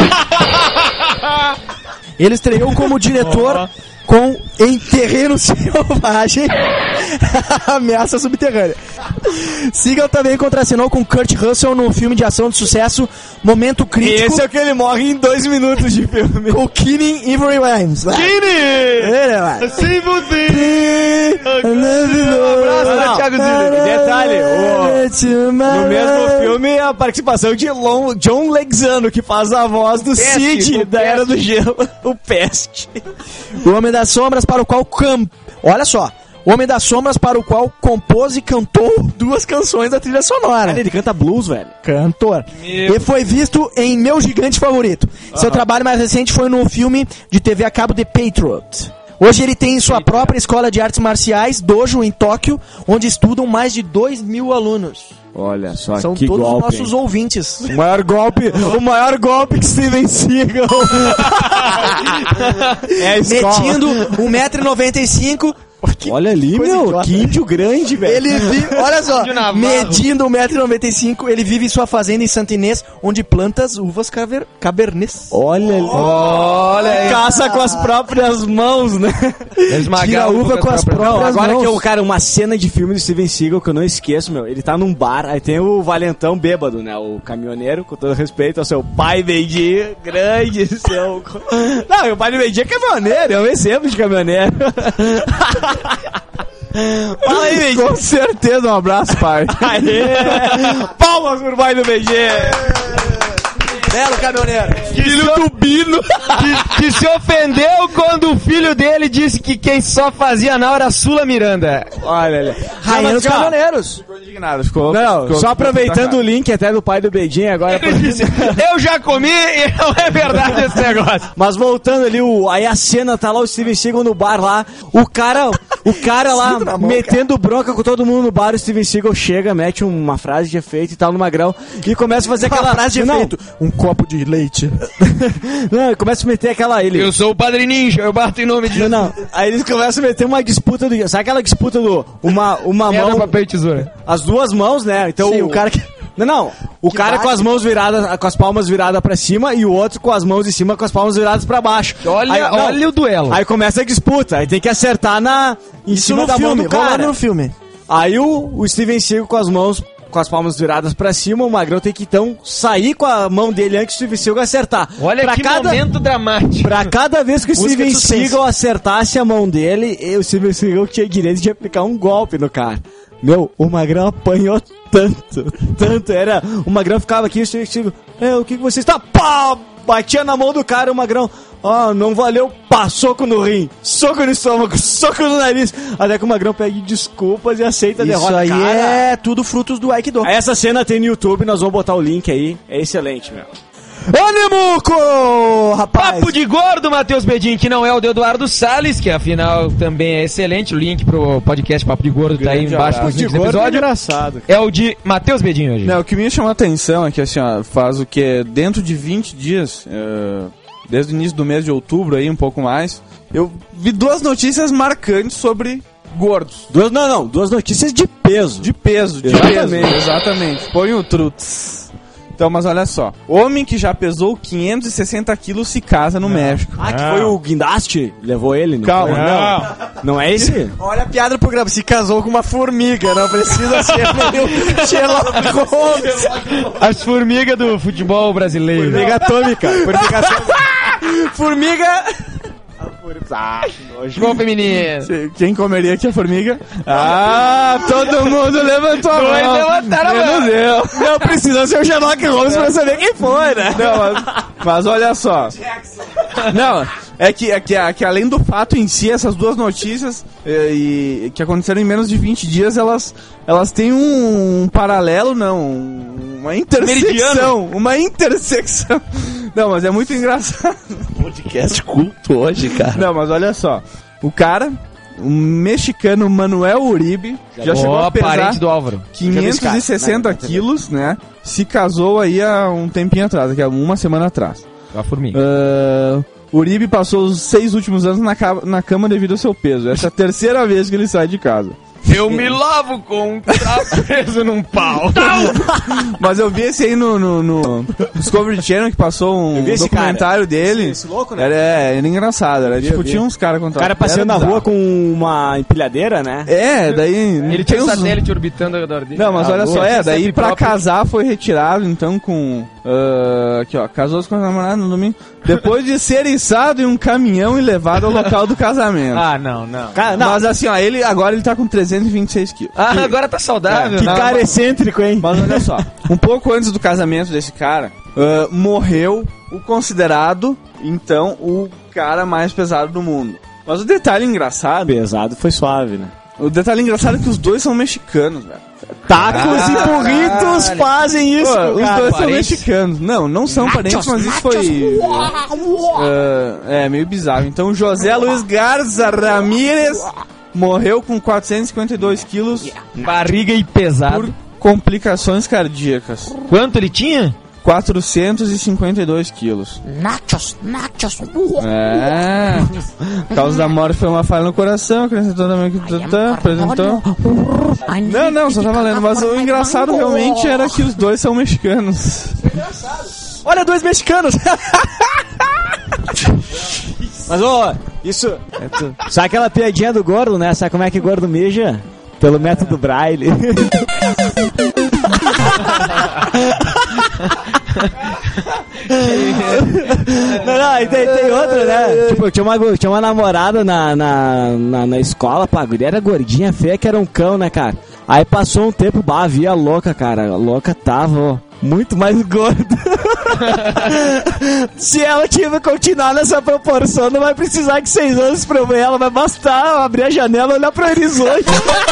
[SPEAKER 3] ele estreou como diretor com Em Terreno Selvagem, Ameaça Subterrânea. Sigam também contracenou com Kurt Russell no filme de ação de sucesso Momento Crítico,
[SPEAKER 5] Esse é o que ele morre em dois minutos de filme.
[SPEAKER 3] com Killing Avery Williams. Ele, vai.
[SPEAKER 1] Sim, você!
[SPEAKER 3] Um
[SPEAKER 1] abraço, Thiago Ziller.
[SPEAKER 5] Detalhe, o- no mesmo filme, a participação de Lon- John Leguizamo, que faz a voz do
[SPEAKER 1] Peste,
[SPEAKER 5] Cid
[SPEAKER 1] o
[SPEAKER 5] da
[SPEAKER 1] Peste.
[SPEAKER 5] Era do Gelo, o Peste.
[SPEAKER 3] O Homem das Sombras, para o qual cam... Olha só. O Homem das Sombras, para o qual compôs e cantou duas canções da trilha sonora.
[SPEAKER 5] Ele canta blues, velho.
[SPEAKER 3] Cantor. E foi visto em Meu Gigante Favorito. Seu trabalho mais recente foi no filme de T V a cabo The Patriot. Hoje ele tem sua própria escola de artes marciais, Dojo, em Tóquio, onde estudam mais de dois mil alunos.
[SPEAKER 5] Olha só
[SPEAKER 3] São
[SPEAKER 5] que
[SPEAKER 3] todos
[SPEAKER 5] golpe.
[SPEAKER 3] os nossos ouvintes.
[SPEAKER 5] O maior golpe, o maior golpe que Steven Seagal. É a escola.
[SPEAKER 3] Metindo um metro e noventa e cinco.
[SPEAKER 5] Olha ali,
[SPEAKER 3] coisa
[SPEAKER 5] meu,
[SPEAKER 3] idiota.
[SPEAKER 5] que índio grande, velho.
[SPEAKER 3] Ele vive, olha só,
[SPEAKER 1] De Navarro.
[SPEAKER 3] medindo um metro e noventa e cinco, ele vive em sua fazenda em Santa Inês, onde planta as uvas caber, cabernês.
[SPEAKER 5] Olha ali.
[SPEAKER 1] Olha aí.
[SPEAKER 5] Caça com as próprias mãos, né?
[SPEAKER 1] Eles
[SPEAKER 3] Tira a uva com as próprias
[SPEAKER 5] Agora
[SPEAKER 3] mãos.
[SPEAKER 5] que eu, cara, uma cena de filme do Steven Seagal que eu não esqueço, meu. Ele tá num bar, aí tem o valentão bêbado, né? O caminhoneiro, com todo respeito ao seu pai Bendy, grande seu... Não, o pai do Bendy é caminhoneiro, é um exemplo de caminhoneiro. Fala aí, Bendy.
[SPEAKER 4] Com certeza, um abraço, pai.
[SPEAKER 5] Aê! Palmas pro pai do Bendy.
[SPEAKER 3] Belo caminhoneiro.
[SPEAKER 1] Filho do Bino. Que, que se ofendeu quando o filho dele disse que quem só fazia anal era Sula Miranda.
[SPEAKER 5] Olha ali.
[SPEAKER 3] Rainha dos caminhoneiros.
[SPEAKER 4] Ficou indignado, ficou...
[SPEAKER 5] Não,
[SPEAKER 4] ficou-
[SPEAKER 5] só aproveitando
[SPEAKER 4] ficou-
[SPEAKER 5] o link até do pai do Beijinho agora.
[SPEAKER 1] Ele disse, eu já comi e não é verdade esse negócio.
[SPEAKER 5] Mas voltando ali, o, aí a cena tá lá, o Steven Seagal no bar lá, o cara, o cara lá
[SPEAKER 3] Cinto na mão,
[SPEAKER 5] metendo bronca com todo mundo no bar, o Steven Seagal chega, mete uma frase de efeito e tal no magrão e começa a fazer
[SPEAKER 3] Aquela
[SPEAKER 5] aquela
[SPEAKER 3] frase de
[SPEAKER 5] não,
[SPEAKER 3] efeito. Um copo de leite.
[SPEAKER 5] não, ele começa a meter aquela ele.
[SPEAKER 1] Eu sou o Padre Ninja, eu bato em nome de
[SPEAKER 5] Não, não. Aí eles começam a meter uma disputa do. Sabe aquela disputa do. Uma, uma
[SPEAKER 1] Pedra,
[SPEAKER 5] mão.
[SPEAKER 1] papel e tesoura.
[SPEAKER 5] As duas mãos, né? Então
[SPEAKER 3] Sim, o cara que...
[SPEAKER 5] Não, não. O
[SPEAKER 3] Que
[SPEAKER 5] cara
[SPEAKER 3] bate.
[SPEAKER 5] com as mãos viradas, com as palmas viradas pra cima e o outro com as mãos em cima com as palmas viradas pra baixo.
[SPEAKER 1] Olha,
[SPEAKER 5] Aí, não,
[SPEAKER 1] olha o duelo.
[SPEAKER 5] Aí começa a disputa, aí tem que acertar na em
[SPEAKER 3] Isso
[SPEAKER 5] cima
[SPEAKER 3] no
[SPEAKER 5] da
[SPEAKER 3] filme,
[SPEAKER 5] mão do
[SPEAKER 3] rolando
[SPEAKER 5] cara.
[SPEAKER 3] no filme.
[SPEAKER 5] Aí o, o Steven Seagal com as mãos com as palmas viradas pra cima, o Magrão tem que então sair com a mão dele antes do Steven Seagal acertar.
[SPEAKER 1] Olha
[SPEAKER 5] pra
[SPEAKER 1] que
[SPEAKER 5] cada,
[SPEAKER 1] momento dramático.
[SPEAKER 5] Pra cada vez que o
[SPEAKER 3] Música
[SPEAKER 5] Steven
[SPEAKER 3] de suspense.
[SPEAKER 5] Seagal acertasse a mão dele, o Steven Seagal tinha direito de aplicar um golpe no cara. Meu, o Magrão apanhou tanto, tanto, era... O Magrão ficava aqui, o Steven Seagal, é, o que que você está... Pá! Batia na mão do cara, o Magrão, ó, oh, não valeu, pá, soco no rim, soco no estômago, soco no nariz. Até que o Magrão pede desculpas e aceita a
[SPEAKER 3] Isso
[SPEAKER 5] derrota.
[SPEAKER 3] aí
[SPEAKER 5] Cara,
[SPEAKER 3] é tudo frutos do Aikido.
[SPEAKER 5] essa cena tem no YouTube, nós vamos botar o link aí, é excelente, meu.
[SPEAKER 3] Ânimo, rapaz!
[SPEAKER 1] Papo de gordo, Matheus Bedin, que não é o de Eduardo Salles, que afinal também é excelente. O link pro podcast Papo de Gordo tá aí
[SPEAKER 4] Grande
[SPEAKER 1] embaixo
[SPEAKER 4] abraço.
[SPEAKER 1] dos links do
[SPEAKER 5] Gordo é
[SPEAKER 1] episódio.
[SPEAKER 5] engraçado.
[SPEAKER 1] É o de Matheus Bedin hoje.
[SPEAKER 4] Não, o que me chamou a atenção é que, assim, ó, faz o que? Dentro de vinte dias, eh, desde o início do mês de outubro, aí, um pouco mais, eu vi duas notícias marcantes sobre gordos.
[SPEAKER 5] Duas, não, não, duas notícias de peso.
[SPEAKER 4] De peso, de
[SPEAKER 5] Exatamente.
[SPEAKER 4] peso. Exatamente. Põe o truts. Então, mas olha só. Homem que já pesou quinhentos e sessenta quilos se casa no México.
[SPEAKER 5] Ah, que foi o Guindaste? Levou ele? Não
[SPEAKER 4] Calma,
[SPEAKER 5] foi?
[SPEAKER 4] não.
[SPEAKER 5] Não é esse?
[SPEAKER 3] Olha a piada do programa, se casou com uma formiga, não precisa ser meio Sherlock Holmes.
[SPEAKER 1] As formigas do futebol brasileiro.
[SPEAKER 5] Formiga atômica. Formiga atômica.
[SPEAKER 3] Formiga... Ah,
[SPEAKER 1] Bom, feminino.
[SPEAKER 4] Quem comeria aqui a formiga? Ah, todo mundo levantou a mão.
[SPEAKER 1] Dois levantaram a mão.
[SPEAKER 4] Meu Deus.
[SPEAKER 3] Não precisa ser o Sherlock Holmes pra saber quem foi, né?
[SPEAKER 4] Não, mas, mas olha só. Não, é que, é, que, é que além do fato em si, essas duas notícias é, e, que aconteceram em menos de vinte dias, elas, elas têm um, um paralelo, não, uma intersecção.
[SPEAKER 1] Meridiano.
[SPEAKER 4] Uma intersecção. Não, mas é muito engraçado.
[SPEAKER 2] Podcast culto hoje, cara.
[SPEAKER 4] Não, mas olha só. O cara, o mexicano Manuel Uribe, já
[SPEAKER 1] Ó,
[SPEAKER 4] chegou a pesar
[SPEAKER 1] parente do Álvaro.
[SPEAKER 4] quinhentos e sessenta quilos, né? Se casou aí há um tempinho atrás, aqui há uma semana atrás.
[SPEAKER 1] A formiga.
[SPEAKER 4] Uh, Uribe passou os seis últimos anos na, ca- na cama devido ao seu peso. Essa é a terceira vez que ele sai de casa.
[SPEAKER 1] Eu me lavo com um trapo preso num pau.
[SPEAKER 4] Mas eu vi esse aí no, no, no Discovery Channel, que passou um
[SPEAKER 3] vi esse
[SPEAKER 4] documentário dele.
[SPEAKER 3] Esse louco, né?
[SPEAKER 4] Era, é, era engraçado. Era, tipo,
[SPEAKER 3] vi.
[SPEAKER 4] tinha uns caras contra
[SPEAKER 5] O cara passeando na rua com uma empilhadeira, né?
[SPEAKER 4] É, daí...
[SPEAKER 1] Ele tinha um
[SPEAKER 4] uns-
[SPEAKER 1] satélite orbitando ao redor dele.
[SPEAKER 4] Não, mas
[SPEAKER 1] Ah,
[SPEAKER 4] olha
[SPEAKER 1] boa.
[SPEAKER 4] só, é,
[SPEAKER 1] Tinha
[SPEAKER 4] daí
[SPEAKER 1] sempre
[SPEAKER 4] pra
[SPEAKER 1] próprio.
[SPEAKER 4] casar foi retirado, então, com... ah, aqui, ó, casou-se com a namorada no domingo, depois de ser içado em um caminhão e levado ao local do casamento.
[SPEAKER 1] Ah, não, não.
[SPEAKER 5] Cara, não,
[SPEAKER 4] Mas assim, ó, ele, agora ele tá com trezentos e vinte e seis quilos.
[SPEAKER 1] Ah, agora tá saudável.
[SPEAKER 5] que
[SPEAKER 1] não,
[SPEAKER 5] cara
[SPEAKER 1] mas-
[SPEAKER 5] excêntrico, hein?
[SPEAKER 4] Mas olha só, um pouco antes do casamento desse cara, ah, morreu o considerado, então, o cara mais pesado do mundo. Mas o detalhe engraçado,
[SPEAKER 5] Pesado foi suave, né?
[SPEAKER 4] o detalhe engraçado é que os dois são mexicanos, velho.
[SPEAKER 5] Tacos e burritos fazem isso,
[SPEAKER 4] Pô, os
[SPEAKER 5] cara.
[SPEAKER 4] dois são
[SPEAKER 1] parentes?
[SPEAKER 4] mexicanos. Não, não são parentes, mas isso foi... ah, é, meio bizarro. Então, José Luiz Garza Ramírez morreu com quatrocentos e cinquenta e dois quilos
[SPEAKER 1] Barriga e pesado.
[SPEAKER 4] por complicações cardíacas.
[SPEAKER 1] Quanto ele tinha?
[SPEAKER 4] quatrocentos e cinquenta e dois quilos.
[SPEAKER 6] Nachos, nachos.
[SPEAKER 4] É. A causa da morte foi uma falha no coração. Acrescentou também que tá, apresentou. Não, não, só tava lendo. Mas o engraçado realmente era que os dois são mexicanos.
[SPEAKER 5] Olha, dois mexicanos. Mas, ô, isso... Sabe aquela piadinha do gordo, né? Sabe como é que gordo mija? Pelo método Braille. Não, não, e tem, tem outra, né? Tipo, eu tinha uma, tinha uma namorada na, na, na, na escola, pá, a guria era gordinha, feia, que era um cão, né, cara? Aí passou um tempo, bah, via a louca, cara. A louca tava, ó, muito mais gorda. Se ela tiver continuar nessa proporção, não vai precisar de seis anos pra eu ver ela, vai bastar abrir a janela e olhar pro horizonte.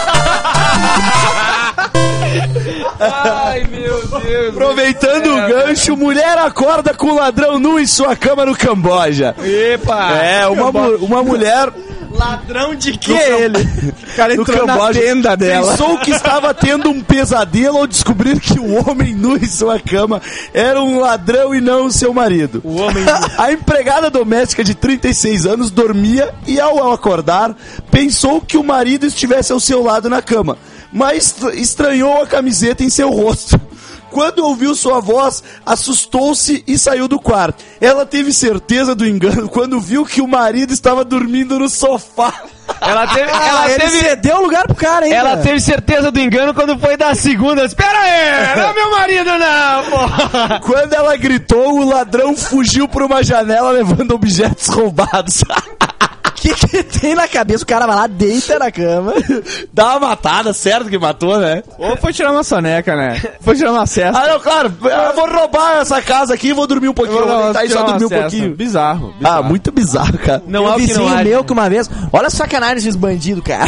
[SPEAKER 1] Ai, meu Deus.
[SPEAKER 2] Aproveitando o gancho, mulher acorda com ladrão nu em sua cama no Camboja.
[SPEAKER 1] Epa.
[SPEAKER 2] É, uma, mu- uma mulher...
[SPEAKER 1] Ladrão de
[SPEAKER 2] Que é ele?
[SPEAKER 4] O cara
[SPEAKER 2] No
[SPEAKER 4] entrou na
[SPEAKER 2] Camboja,
[SPEAKER 4] tenda dela.
[SPEAKER 2] pensou que estava tendo um pesadelo ao descobrir que o homem nu em sua cama era um ladrão e não o seu marido.
[SPEAKER 1] O homem
[SPEAKER 2] A empregada doméstica de trinta e seis anos dormia e, ao acordar, pensou que o marido estivesse ao seu lado na cama, mas estranhou a camiseta em seu rosto. Quando ouviu sua voz, assustou-se e saiu do quarto. Ela teve certeza do engano quando viu que o marido estava dormindo no sofá.
[SPEAKER 1] Ela teve,
[SPEAKER 3] Ah,
[SPEAKER 1] ela
[SPEAKER 3] ele
[SPEAKER 1] teve,
[SPEAKER 3] cedeu o lugar pro cara, hein?
[SPEAKER 1] ela
[SPEAKER 3] cara?
[SPEAKER 1] teve certeza do engano quando foi da segunda. Espera aí, não é meu marido não, porra.
[SPEAKER 2] Quando ela gritou, o ladrão fugiu por uma janela levando objetos roubados.
[SPEAKER 3] O que, que tem na cabeça? O cara vai lá, deita na cama.
[SPEAKER 2] Dá uma matada, certo que matou, né?
[SPEAKER 4] Ou foi tirar uma soneca, né? Foi tirar uma cesta.
[SPEAKER 2] Ah, não, claro, eu vou roubar essa casa aqui e vou dormir um pouquinho. Eu vou deitar e só dormir um pouquinho.
[SPEAKER 4] Bizarro, bizarro.
[SPEAKER 2] Ah, muito bizarro, cara.
[SPEAKER 1] Não
[SPEAKER 3] Tem
[SPEAKER 1] há
[SPEAKER 3] um
[SPEAKER 1] o que não
[SPEAKER 3] vizinho
[SPEAKER 1] há.
[SPEAKER 3] meu que uma vez... Olha a sacanagem desses bandidos, cara.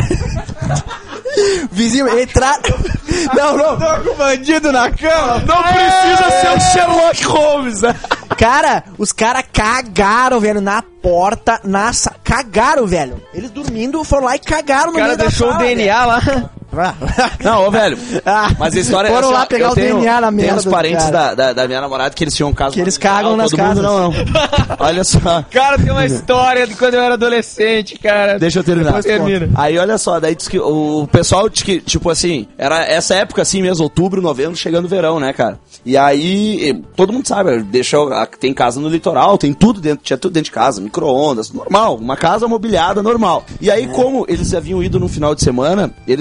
[SPEAKER 3] Vizinho, entrar... Não, não.
[SPEAKER 4] Tô com bandido na cama.
[SPEAKER 2] Não precisa ser o Sherlock Holmes, né?
[SPEAKER 3] Cara, os caras cagaram, velho, na porta, na sa... Cagaram, velho. Eles dormindo, foram lá e cagaram no
[SPEAKER 1] O cara
[SPEAKER 3] meio da
[SPEAKER 1] deixou o
[SPEAKER 3] sala,
[SPEAKER 1] D N A lá.
[SPEAKER 3] velho.
[SPEAKER 2] Não, ô, velho.
[SPEAKER 3] Ah,
[SPEAKER 2] Mas a história
[SPEAKER 3] foram
[SPEAKER 2] assim,
[SPEAKER 3] lá
[SPEAKER 2] ó,
[SPEAKER 3] pegar
[SPEAKER 2] eu
[SPEAKER 3] o
[SPEAKER 2] tenho,
[SPEAKER 3] D N A na
[SPEAKER 2] tem
[SPEAKER 3] merda
[SPEAKER 2] uns
[SPEAKER 3] do
[SPEAKER 2] parentes
[SPEAKER 3] cara.
[SPEAKER 2] da, da, da minha namorada que eles tinham um caso.
[SPEAKER 3] Que eles cagam nas
[SPEAKER 2] todo
[SPEAKER 3] casas.
[SPEAKER 2] mundo, não, não. Olha só.
[SPEAKER 1] Cara, tem uma história de quando eu era adolescente, cara.
[SPEAKER 2] Deixa eu terminar.
[SPEAKER 1] Depois termina.
[SPEAKER 2] Aí olha só, daí diz que o pessoal, diz que, tipo assim, era essa época assim mesmo, outubro, novembro, chegando o verão, né, cara? E aí, todo mundo sabe, deixa, tem casa no litoral, tem tudo dentro, tinha tudo dentro de casa, micro-ondas, normal, uma casa mobiliada normal. E aí, como eles haviam ido no final de semana, eles deixaram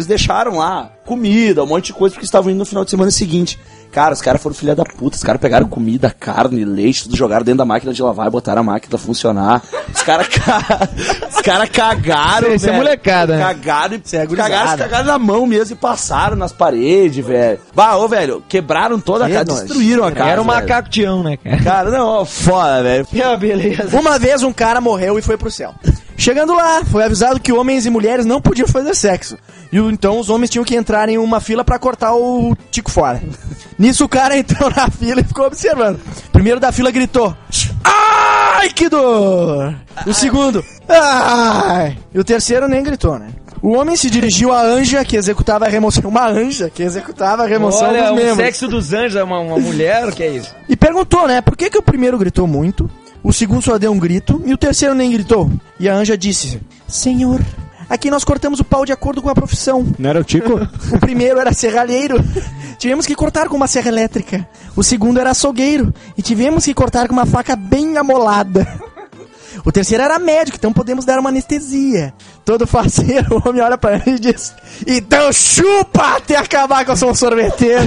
[SPEAKER 2] pegaram lá comida, um monte de coisa, porque estavam indo no final de semana seguinte. Cara, os caras foram filha da puta, os caras pegaram comida, carne, leite, tudo jogaram dentro da máquina de lavar e botaram a máquina a funcionar. Os caras ca... os cara cagaram,
[SPEAKER 1] Isso é molecada, né?
[SPEAKER 2] Cagaram e
[SPEAKER 3] é
[SPEAKER 2] cagaram, cagaram na mão mesmo e passaram nas paredes, velho. Bah, ô, velho, quebraram toda a casa, destruíram a casa.
[SPEAKER 1] Era um
[SPEAKER 2] velho.
[SPEAKER 1] macaco Tião, né, cara?
[SPEAKER 2] Cara, não, ó, foda, velho.
[SPEAKER 3] Ah, beleza. Uma vez um cara morreu e foi pro céu. Chegando lá, foi avisado que homens e mulheres não podiam fazer sexo. E então os homens tinham que entrar em uma fila pra cortar o tico fora. Nisso o cara entrou na fila e ficou observando. O primeiro da fila gritou: ai, que dor! O segundo: ai! E o terceiro nem gritou, né? O homem se dirigiu à anja que executava a remoção. Uma anja que executava a remoção
[SPEAKER 1] Olha,
[SPEAKER 3] dos
[SPEAKER 1] o
[SPEAKER 3] membros.
[SPEAKER 1] sexo dos anjos é uma, uma mulher, o que é isso?
[SPEAKER 3] E perguntou, né, por que, que o primeiro gritou muito, o segundo só deu um grito e o terceiro nem gritou? E a anja disse: Senhor, aqui nós cortamos o pau de acordo com a profissão.
[SPEAKER 5] Não era o Tico?
[SPEAKER 3] O primeiro era serralheiro, tivemos que cortar com uma serra elétrica. O segundo era açougueiro e tivemos que cortar com uma faca bem amolada. O terceiro era médico, então podemos dar uma anestesia. Todo faceiro, o homem olha pra ele e diz: então chupa até acabar que eu sou um sorveteiro.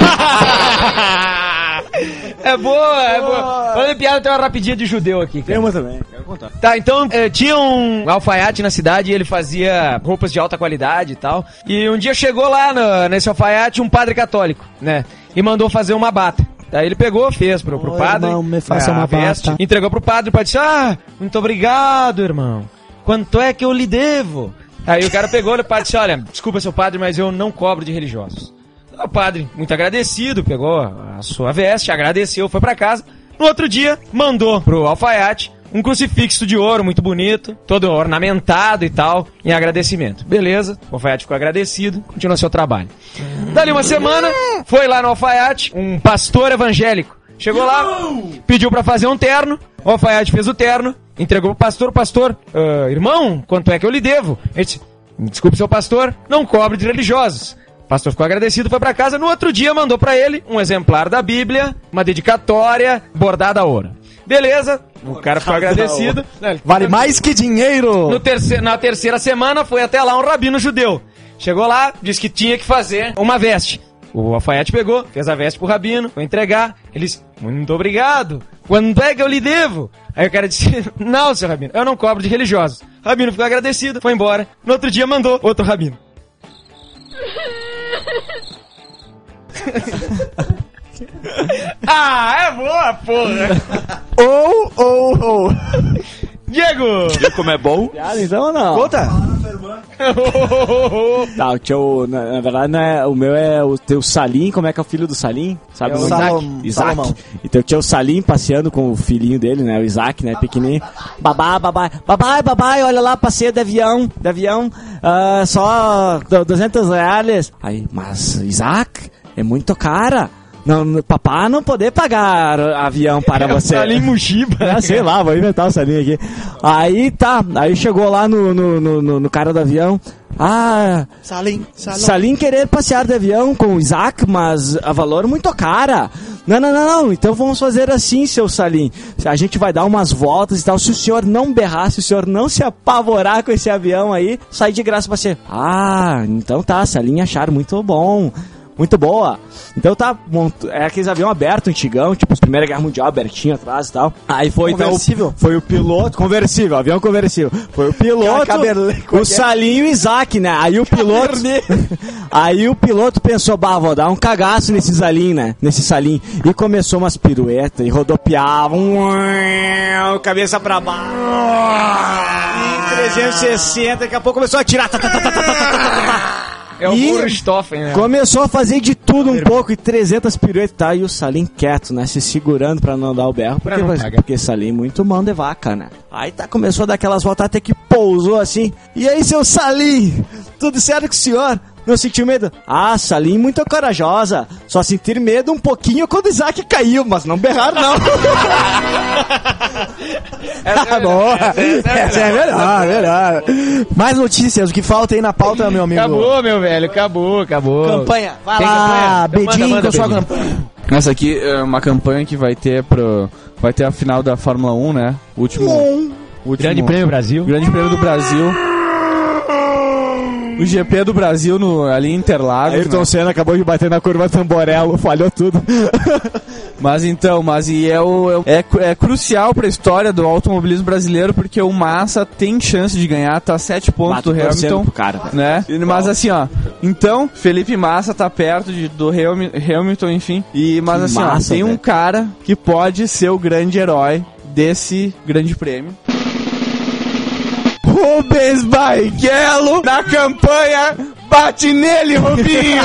[SPEAKER 1] É boa, é boa. Falando em piada, tem uma rapidinha de judeu aqui. Cara.
[SPEAKER 3] Tem uma também.
[SPEAKER 1] Tá, então eh, tinha um alfaiate na cidade e ele fazia roupas de alta qualidade e tal. E um dia chegou lá no, nesse alfaiate um padre católico, né? E mandou fazer uma bata. Daí ele pegou, fez pro, pro
[SPEAKER 3] Ô,
[SPEAKER 1] padre.
[SPEAKER 3] irmão, me faça
[SPEAKER 1] a
[SPEAKER 3] uma
[SPEAKER 1] veste,
[SPEAKER 3] bata.
[SPEAKER 1] entregou pro padre, o padre disse: ah, muito obrigado, irmão. Quanto é que eu lhe devo? Aí o cara pegou, o padre disse: olha, desculpa, seu padre, mas eu não cobro de religiosos. O padre, muito agradecido, pegou a sua veste, agradeceu, foi pra casa. No outro dia, mandou pro alfaiate um crucifixo de ouro muito bonito, todo ornamentado e tal, em agradecimento. Beleza, o alfaiate ficou agradecido, continuou seu trabalho. Dali uma semana, foi lá no alfaiate um pastor evangélico. Chegou lá, pediu pra fazer um terno, o alfaiate fez o terno, entregou pro pastor, o pastor, ah, irmão, quanto é que eu lhe devo? Ele disse: desculpe, seu pastor, não cobre de religiosos. O pastor ficou agradecido, foi pra casa. No outro dia mandou pra ele um exemplar da Bíblia, uma dedicatória bordada a ouro. Beleza, o cara ficou agradecido.
[SPEAKER 3] Vale mais que dinheiro.
[SPEAKER 1] No terce- na terceira semana foi até lá um rabino judeu. Chegou lá, disse que tinha que fazer uma veste. O alfaiate pegou, fez a veste pro rabino, foi entregar. Ele disse: muito obrigado. Quando é que eu lhe devo? Aí o cara disse: não, seu rabino, eu não cobro de religiosos. O rabino ficou agradecido, foi embora. No outro dia mandou outro rabino. Ah, é boa, porra.
[SPEAKER 3] Ou, ou, ou.
[SPEAKER 1] Diego!
[SPEAKER 2] Viu como é bom?
[SPEAKER 5] Piada então ou não?
[SPEAKER 3] Conta.
[SPEAKER 5] Tá, o teu, na, na verdade, não é, o meu é o teu Salim, como é que é o filho do Salim? Sabe
[SPEAKER 3] É
[SPEAKER 5] o
[SPEAKER 3] o
[SPEAKER 5] nome?
[SPEAKER 3] Salom-
[SPEAKER 5] Isaac.
[SPEAKER 3] Salomão.
[SPEAKER 5] Então tinha o Salim passeando com o filhinho dele, né? O Isaac, né? Pequenininho. Babá, babá, babai, babai, olha lá, passeio de avião, de avião, ah, só duzentos reais. Aí, mas Isaac, é muito cara. Não, não- papá não poder pagar avião para você.
[SPEAKER 1] Salim Mushiba.
[SPEAKER 5] Ah, sei lá, vou inventar o Salim aqui. Aí tá, aí chegou lá no, no, no, no- no cara do avião. Ah,
[SPEAKER 3] Salim, Salim.
[SPEAKER 5] Salim querer passear de avião com o Isaac, mas a valor muito cara. Não, não, não, não, então vamos fazer assim, seu Salim. A gente vai dar umas voltas e tal. Se o senhor não berrar, se o senhor não se apavorar com esse avião aí, sai de graça pra você. Ah, então tá, Salim acharam muito bom. Muito boa. Então tá, mont... é aqueles aviões abertos, antigão, tipo, os Primeira Guerra Mundial abertinho atrás e tal. Aí foi
[SPEAKER 3] Conversível?
[SPEAKER 5] Então, foi o piloto, conversível, avião conversível. Foi o piloto,
[SPEAKER 3] Cabelo-
[SPEAKER 5] o Salim e o Isaac, né? Aí o piloto, aí o piloto pensou, bah, vou dar um cagaço nesse Salim, né? Nesse Salim. E começou umas piruetas e rodopiava, um... cabeça pra baixo. E trezentos e sessenta, daqui a pouco começou a tirar. Tá, tá, tá, tá, tá, tá, tá, tá.
[SPEAKER 1] É o
[SPEAKER 5] E-
[SPEAKER 1] Burro Stoffen, né?
[SPEAKER 5] Começou a fazer de tudo um pouco e trezentas piruetas, tá? E o Salim quieto, né? Se segurando pra não dar o berro.
[SPEAKER 1] Pra
[SPEAKER 5] Porque,
[SPEAKER 1] não pagar.
[SPEAKER 5] porque Salim muito mão de vaca, né? Aí tá, começou a dar aquelas voltas até que pousou assim. E aí, seu Salim? Tudo certo com o senhor? Não sentiu medo? Ah, Salim muito corajosa. Só sentir medo um pouquinho quando o Isaac caiu, mas não berrar, não.
[SPEAKER 1] Essa é
[SPEAKER 3] Boa.
[SPEAKER 1] melhor. Essa é
[SPEAKER 3] Essa é melhor, melhor. Mais notícias, o que falta aí na pauta, meu amigo?
[SPEAKER 1] Acabou, meu velho, acabou, acabou.
[SPEAKER 3] Campanha. Vai
[SPEAKER 1] Tem
[SPEAKER 3] lá,
[SPEAKER 1] campanha? Então
[SPEAKER 3] Bedinho
[SPEAKER 1] manda, manda,
[SPEAKER 3] com sua
[SPEAKER 1] Bedinho.
[SPEAKER 3] campanha.
[SPEAKER 4] Essa aqui é uma campanha que vai ter pro. Vai ter a final da Fórmula um, né? O último. o último
[SPEAKER 1] Grande Prêmio Brasil.
[SPEAKER 4] Grande Prêmio do Brasil. o G P do Brasil no, ali em Interlagos.
[SPEAKER 2] Ayrton
[SPEAKER 4] né?
[SPEAKER 2] Senna acabou de bater na curva Tamborello, falhou tudo.
[SPEAKER 4] Mas então, mas e é, o, é, é crucial pra história do automobilismo brasileiro, porque o Massa tem chance de ganhar, tá a sete pontos
[SPEAKER 2] Bato
[SPEAKER 4] do Hamilton,
[SPEAKER 2] cara,
[SPEAKER 4] né? Mas assim, ó, então, Felipe Massa tá perto de, do Hamil- Hamilton, enfim, e, mas
[SPEAKER 2] Que
[SPEAKER 4] assim,
[SPEAKER 2] massa,
[SPEAKER 4] ó, tem
[SPEAKER 2] velho.
[SPEAKER 4] um cara que pode ser o grande herói desse grande prêmio. Rubens Barrichello na campanha Bate Nele, Rubinho!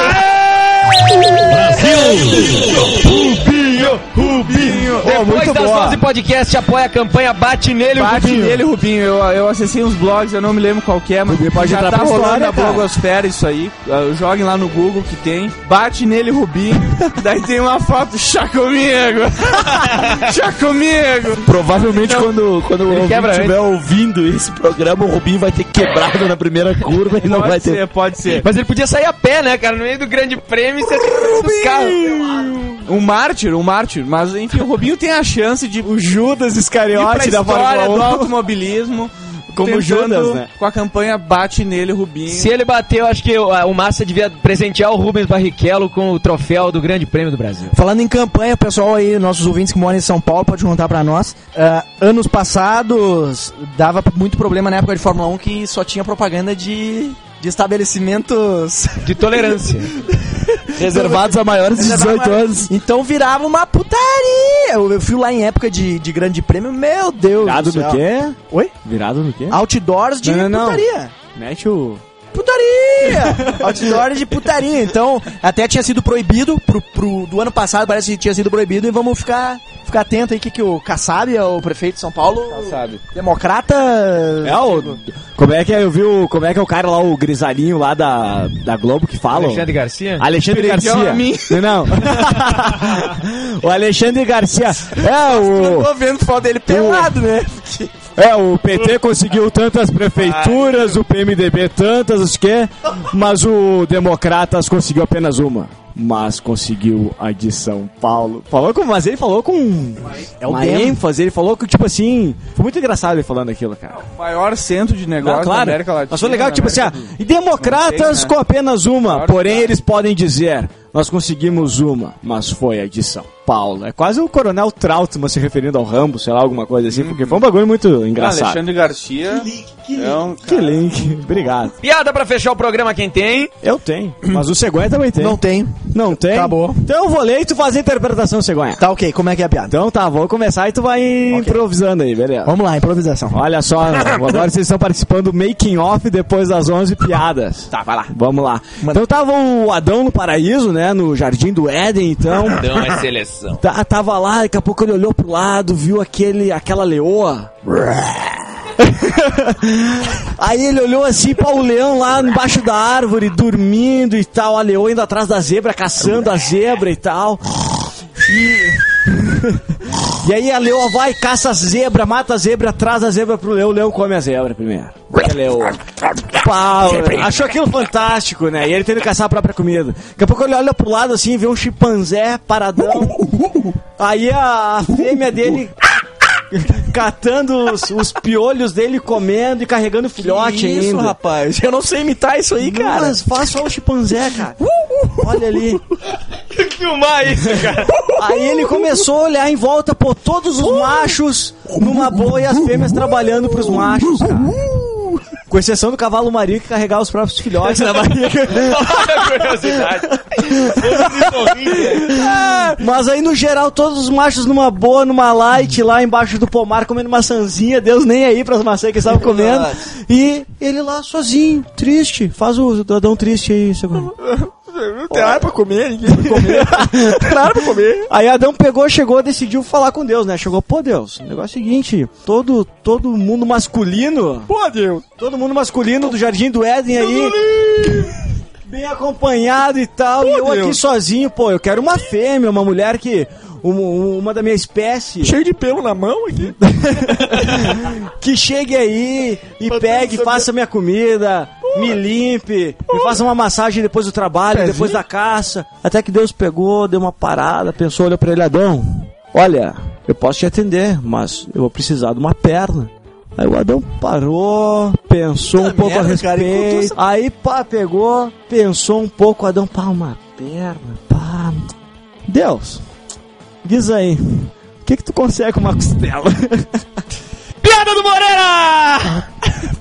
[SPEAKER 1] Rubinho, Rubinho. Depois
[SPEAKER 4] muito
[SPEAKER 1] das
[SPEAKER 4] boa.
[SPEAKER 1] onze podcast, apoia a campanha Bate Nele,
[SPEAKER 4] Bate
[SPEAKER 1] Rubinho.
[SPEAKER 4] nele, Rubinho. Eu, eu acessei uns blogs, eu não me lembro qual que é, mas
[SPEAKER 2] pode
[SPEAKER 4] já
[SPEAKER 2] entrar
[SPEAKER 4] tá
[SPEAKER 2] pra
[SPEAKER 4] rolando
[SPEAKER 2] história,
[SPEAKER 4] na
[SPEAKER 2] cara.
[SPEAKER 4] blogosfera isso aí. Uh, joguem lá no Google que tem. Bate nele, Rubinho. Daí tem uma foto, chá comigo. Chá comigo.
[SPEAKER 2] Provavelmente quando, quando o ouvinte
[SPEAKER 1] quebra
[SPEAKER 2] estiver ouvindo esse programa, o Rubinho vai ter quebrado na primeira curva e não vai
[SPEAKER 4] Pode
[SPEAKER 2] ter...
[SPEAKER 4] ser, pode ser.
[SPEAKER 1] Mas ele podia sair a pé, né, cara? No meio do grande prêmio e você dos carros.
[SPEAKER 4] Um mártir, um mártir. Mas enfim, o Rubinho tem a chance de
[SPEAKER 2] O Judas
[SPEAKER 4] ir pra
[SPEAKER 2] Iscariote da
[SPEAKER 4] história do
[SPEAKER 2] Fórmula um.
[SPEAKER 4] automobilismo.
[SPEAKER 2] Como
[SPEAKER 4] tentando
[SPEAKER 2] Judas, né?
[SPEAKER 4] Com a campanha Bate Nele, Rubinho.
[SPEAKER 1] Se ele bater, eu acho que o, o Massa devia presentear o Rubens Barrichello com o troféu do Grande Prêmio do Brasil.
[SPEAKER 3] Falando em campanha, pessoal aí, nossos ouvintes que moram em São Paulo, pode contar pra nós. Ah, anos passados, dava muito problema na época de Fórmula um que só tinha propaganda de, de estabelecimentos
[SPEAKER 1] De tolerância.
[SPEAKER 2] Reservados a maiores de dezoito anos.
[SPEAKER 3] Então virava uma putaria. Eu, eu fui lá em época de, de grande prêmio, meu Deus
[SPEAKER 2] Virado
[SPEAKER 3] do
[SPEAKER 2] no
[SPEAKER 3] céu.
[SPEAKER 2] quê?
[SPEAKER 3] Oi?
[SPEAKER 2] Virado no quê?
[SPEAKER 3] Outdoors de
[SPEAKER 2] Não, não, não.
[SPEAKER 3] putaria.
[SPEAKER 2] Mete o...
[SPEAKER 3] Putaria! Outdoors de putaria. Então, até tinha sido proibido pro, pro, do ano passado, parece que tinha sido proibido, e vamos ficar, ficar atento aí que, que o Kassab, o prefeito de São Paulo,
[SPEAKER 4] Sabe?
[SPEAKER 3] democrata...
[SPEAKER 2] É o... Como é que é? Eu vi o... Como é que é o cara lá, o grisalhinho lá da, da Globo que fala?
[SPEAKER 1] Alexandre Garcia?
[SPEAKER 2] Alexandre
[SPEAKER 4] Prendeu
[SPEAKER 2] Garcia.
[SPEAKER 4] a mim.
[SPEAKER 2] Não. O Alexandre Garcia. É o...
[SPEAKER 3] Tô vendo foto dele pelado, né?
[SPEAKER 2] É, o P T conseguiu tantas prefeituras, o P M D B tantas, os quê? Mas o Democratas conseguiu apenas uma. Mas conseguiu a de São Paulo. Falou com, mas ele falou com
[SPEAKER 3] É o
[SPEAKER 2] uma
[SPEAKER 3] Dem.
[SPEAKER 2] ênfase, ele falou que, tipo assim, foi muito engraçado ele falando aquilo, cara.
[SPEAKER 4] Maior centro de negócio
[SPEAKER 2] Não, claro,
[SPEAKER 4] da América Latina.
[SPEAKER 2] mas foi legal,
[SPEAKER 4] da
[SPEAKER 2] tipo assim, ah,
[SPEAKER 4] América
[SPEAKER 2] e democratas
[SPEAKER 4] Não sei, né?
[SPEAKER 2] com apenas uma,
[SPEAKER 4] Claro,
[SPEAKER 2] porém
[SPEAKER 4] claro.
[SPEAKER 2] eles podem dizer, nós conseguimos uma, mas foi a de São Paulo. É quase o Coronel Trautmann se referindo ao Rambo, sei lá, alguma coisa assim, porque foi um bagulho muito
[SPEAKER 4] do...
[SPEAKER 2] engraçado.
[SPEAKER 4] Alexandre Garcia. É um
[SPEAKER 2] Que link, obrigado.
[SPEAKER 1] Piada pra fechar o programa, quem tem?
[SPEAKER 2] Eu tenho, mas o Cegonha também tem.
[SPEAKER 3] Não tem.
[SPEAKER 2] Não tem?
[SPEAKER 3] Acabou.
[SPEAKER 2] Então eu vou ler e tu faz a interpretação, Cegonha.
[SPEAKER 3] Tá ok, como é que é a piada?
[SPEAKER 2] Então tá, vou começar e tu vai improvisando aí, beleza?
[SPEAKER 3] Vamos lá, improvisação.
[SPEAKER 2] Olha só, agora vocês estão participando do Making Off depois das onze piadas. Tá, vai lá. Vamos lá. Então tava o Adão no paraíso, né, no Jardim do Éden, então...
[SPEAKER 1] Não é seleção.
[SPEAKER 2] Tá, tava lá, daqui a pouco ele olhou pro lado, viu aquele, aquela leoa. Aí ele olhou assim para o leão lá embaixo da árvore, dormindo e tal, a leoa indo atrás da zebra, caçando a zebra e tal. E... e aí a leoa vai, caça a zebra, mata a zebra, traz a zebra pro leão, o leão come a zebra primeiro. A leoa. Pau, achou aquilo fantástico, né? E ele tendo que caçar a própria comida. Daqui a pouco ele olha pro lado assim, vê um chimpanzé paradão. Aí a fêmea dele catando os, os piolhos dele, comendo e carregando o filhote ainda.
[SPEAKER 3] Isso, rapaz. Eu não sei imitar isso aí, cara.
[SPEAKER 2] Mas faz só o chimpanzé, cara. Olha ali.
[SPEAKER 1] Tem que filmar isso, cara.
[SPEAKER 2] Aí ele começou a olhar em volta, pô, todos os machos numa boa e as fêmeas trabalhando pros machos, cara. Com exceção do cavalo marinho que carregava os próprios filhotes na barriga.
[SPEAKER 1] Olha a curiosidade.
[SPEAKER 2] Mas aí, no geral, todos os machos numa boa, numa light, lá embaixo do pomar, comendo maçãzinha, Deus nem aí pras maçãs que eles estavam comendo. E ele lá, sozinho, triste. Faz o Adão triste aí, segundo.
[SPEAKER 3] Não tem nada pra comer, ninguém pra comer. Não tem nada pra comer.
[SPEAKER 2] Aí Adão pegou, chegou, decidiu falar com Deus, né? Chegou, pô, Deus, o negócio é o seguinte, todo, todo mundo masculino,
[SPEAKER 3] Pô, Deus.
[SPEAKER 2] todo mundo masculino do Jardim do Éden aí, bem acompanhado e tal, e eu aqui sozinho, pô, eu quero uma fêmea, uma mulher que... Uma, uma da minha espécie
[SPEAKER 3] Cheio de pelo na mão aqui.
[SPEAKER 2] que chegue aí e pegue, faça minha comida, me limpe, me faça uma massagem depois do trabalho, depois da caça. Até que Deus pegou, deu uma parada, pensou, olhou pra ele, Adão, olha, eu posso te atender, mas eu vou precisar de uma perna.
[SPEAKER 3] Aí o Adão parou, pensou um pouco a respeito. Aí, pá, pegou, pensou um pouco, o Adão, pá, uma perna, pá. Deus, diz aí, o que que tu consegue com uma costela?
[SPEAKER 1] Piada do Moreira!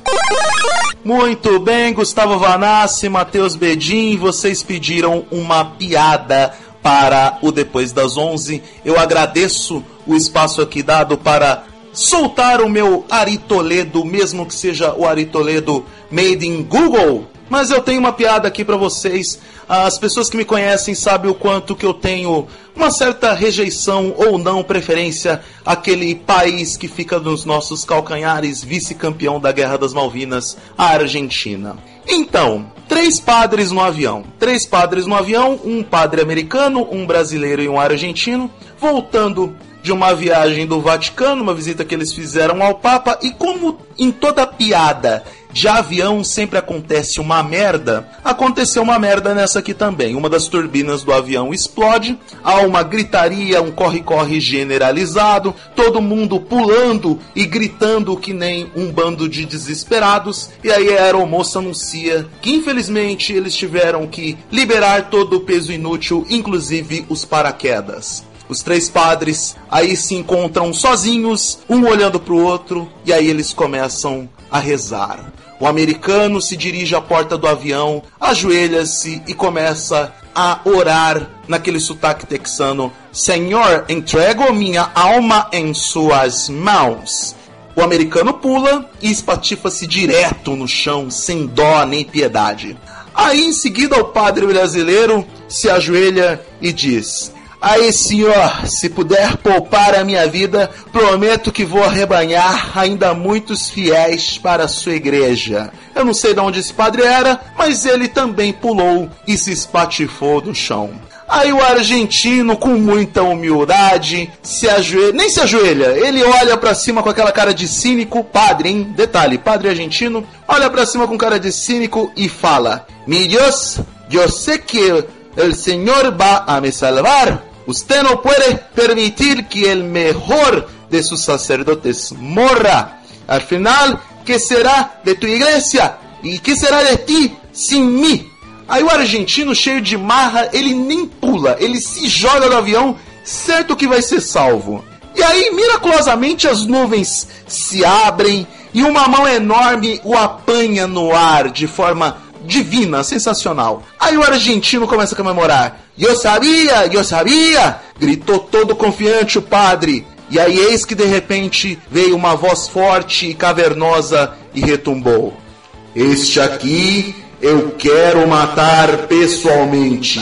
[SPEAKER 8] Muito bem, Gustavo Vanassi, Matheus Bedin, vocês pediram uma piada para o Depois das onze. Eu agradeço o espaço aqui dado para soltar o meu Ari Toledo, mesmo que seja o Ari Toledo made in Google. Mas eu tenho uma piada aqui para vocês. As pessoas que me conhecem sabem o quanto que eu tenho uma certa rejeição ou não preferência àquele país que fica nos nossos calcanhares, vice-campeão da Guerra das Malvinas, a Argentina. Então, três padres no avião. Três padres no avião, um padre americano, um brasileiro e um argentino, voltando de uma viagem do Vaticano, uma visita que eles fizeram ao Papa, e como em toda piada de avião sempre acontece uma merda, aconteceu uma merda nessa aqui também. Uma das turbinas do avião explode, há uma gritaria, um corre-corre generalizado, todo mundo pulando e gritando que nem um bando de desesperados, e aí a aeromoça anuncia que infelizmente eles tiveram que liberar todo o peso inútil, inclusive os paraquedas. Os três padres aí se encontram sozinhos, um olhando para o outro, e aí eles começam a rezar. O americano se dirige à porta do avião, ajoelha-se e começa a orar naquele sotaque texano: Senhor, entrego minha alma em suas mãos. O americano pula e espatifa-se direto no chão, sem dó nem piedade. Aí em seguida o padre brasileiro se ajoelha e diz: Aí, senhor, se puder poupar a minha vida, prometo que vou arrebanhar ainda muitos fiéis para a sua igreja. Eu não sei de onde esse padre era, mas ele também pulou e se espatifou no chão. Aí o argentino, com muita humildade, se ajoelha, nem se ajoelha, ele olha pra cima com aquela cara de cínico, padre, hein? Detalhe, padre argentino, olha pra cima com cara de cínico e fala: Mi Dios, yo sé que el Señor va a me salvar. Usted no puede permitir que el mejor de sus sacerdotes morra. Al final, ¿qué será de tu iglesia? ¿Y qué será de ti sin mí? Aí o argentino, cheio de marra, ele nem pula, ele se joga do avião, certo que vai ser salvo. E aí, miraculosamente, as nuvens se abrem e uma mão enorme o apanha no ar de forma divina, sensacional. Aí o argentino começa a comemorar. Eu sabia, eu sabia! Gritou todo confiante o padre. E aí eis que de repente veio uma voz forte e cavernosa e retumbou: Este aqui eu quero matar pessoalmente.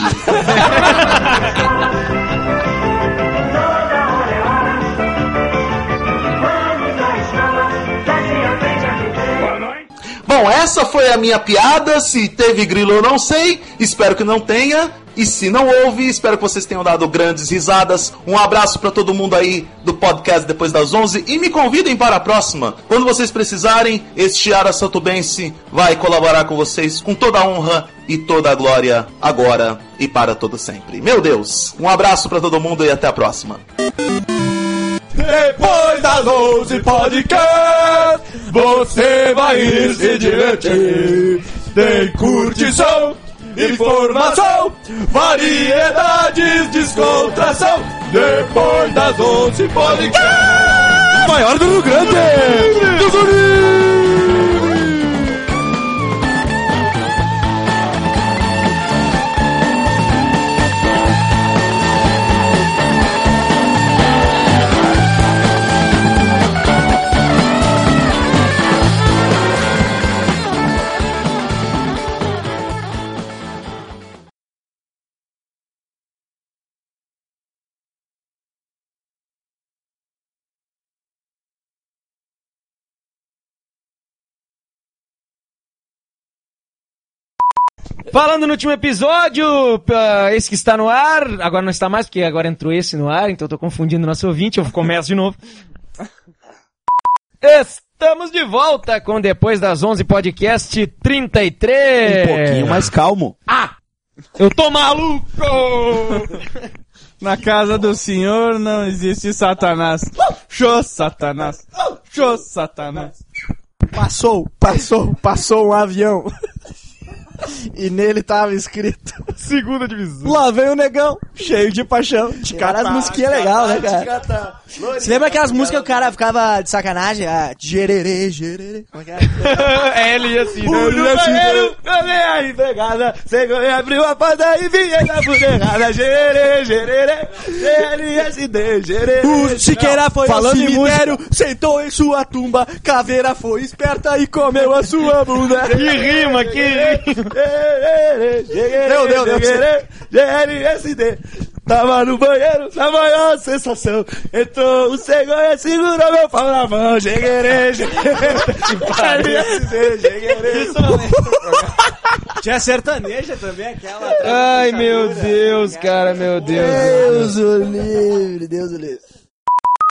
[SPEAKER 8] Bom, essa foi a minha piada. Se teve grilo eu não sei, espero que não tenha. E se não houve, espero que vocês tenham dado grandes risadas. Um abraço para todo mundo aí do podcast Depois das onze. E me convidem para a próxima. Quando vocês precisarem, este Ara Santubense vai colaborar com vocês com toda a honra e toda a glória, agora e para todo sempre. Meu Deus, um abraço para todo mundo e até a próxima.
[SPEAKER 2] Depois das onze podcast, você vai ir se divertir. Tem curtição, informação, variedades, descontração. Depois das onze podcast, maior do Rio Grande do Sul.
[SPEAKER 1] Falando no último episódio, uh, esse que está no ar, agora não está mais, porque agora entrou esse no ar, então eu tô confundindo o nosso ouvinte, eu começo de novo. Estamos de volta com Depois das onze podcast trinta e três.
[SPEAKER 2] Um pouquinho mais calmo.
[SPEAKER 1] Ah! Eu tô maluco!
[SPEAKER 4] Na casa do senhor não existe Satanás. Show Satanás. Show Satanás.
[SPEAKER 3] Passou, passou, passou um avião. E nele tava escrito:
[SPEAKER 1] Segunda divisão.
[SPEAKER 3] lá vem o negão, cheio de paixão. Cara, as musiquinhas legais, né, cara? Você lembra aquelas músicas que o cara ficava de sacanagem? Ah, gererê, gererê. Como é que é?
[SPEAKER 1] É, ele ia assim.
[SPEAKER 3] Ele ia assim,
[SPEAKER 5] Cadê a empregada? Você abriu a porta e vinha da fuderada. Gererê, gererê, G L S D, gererê.
[SPEAKER 3] O Siqueira foi ao
[SPEAKER 5] Falando em
[SPEAKER 3] cemitério, sentou em sua tumba. Caveira foi esperta e comeu a sua bunda.
[SPEAKER 1] Que rima, que rima.
[SPEAKER 3] Meu Deus, Deus.
[SPEAKER 5] G L S D. Tava no banheiro, na maior sensação. Entrou o cegonha, segurou meu pau na mão. Jeguerê, jeguerê. S D, jeguerê.
[SPEAKER 3] Tinha sertaneja também, aquela.
[SPEAKER 1] Ai, meu Deus, cara, meu Deus.
[SPEAKER 3] Deus o livre, Deus o livre.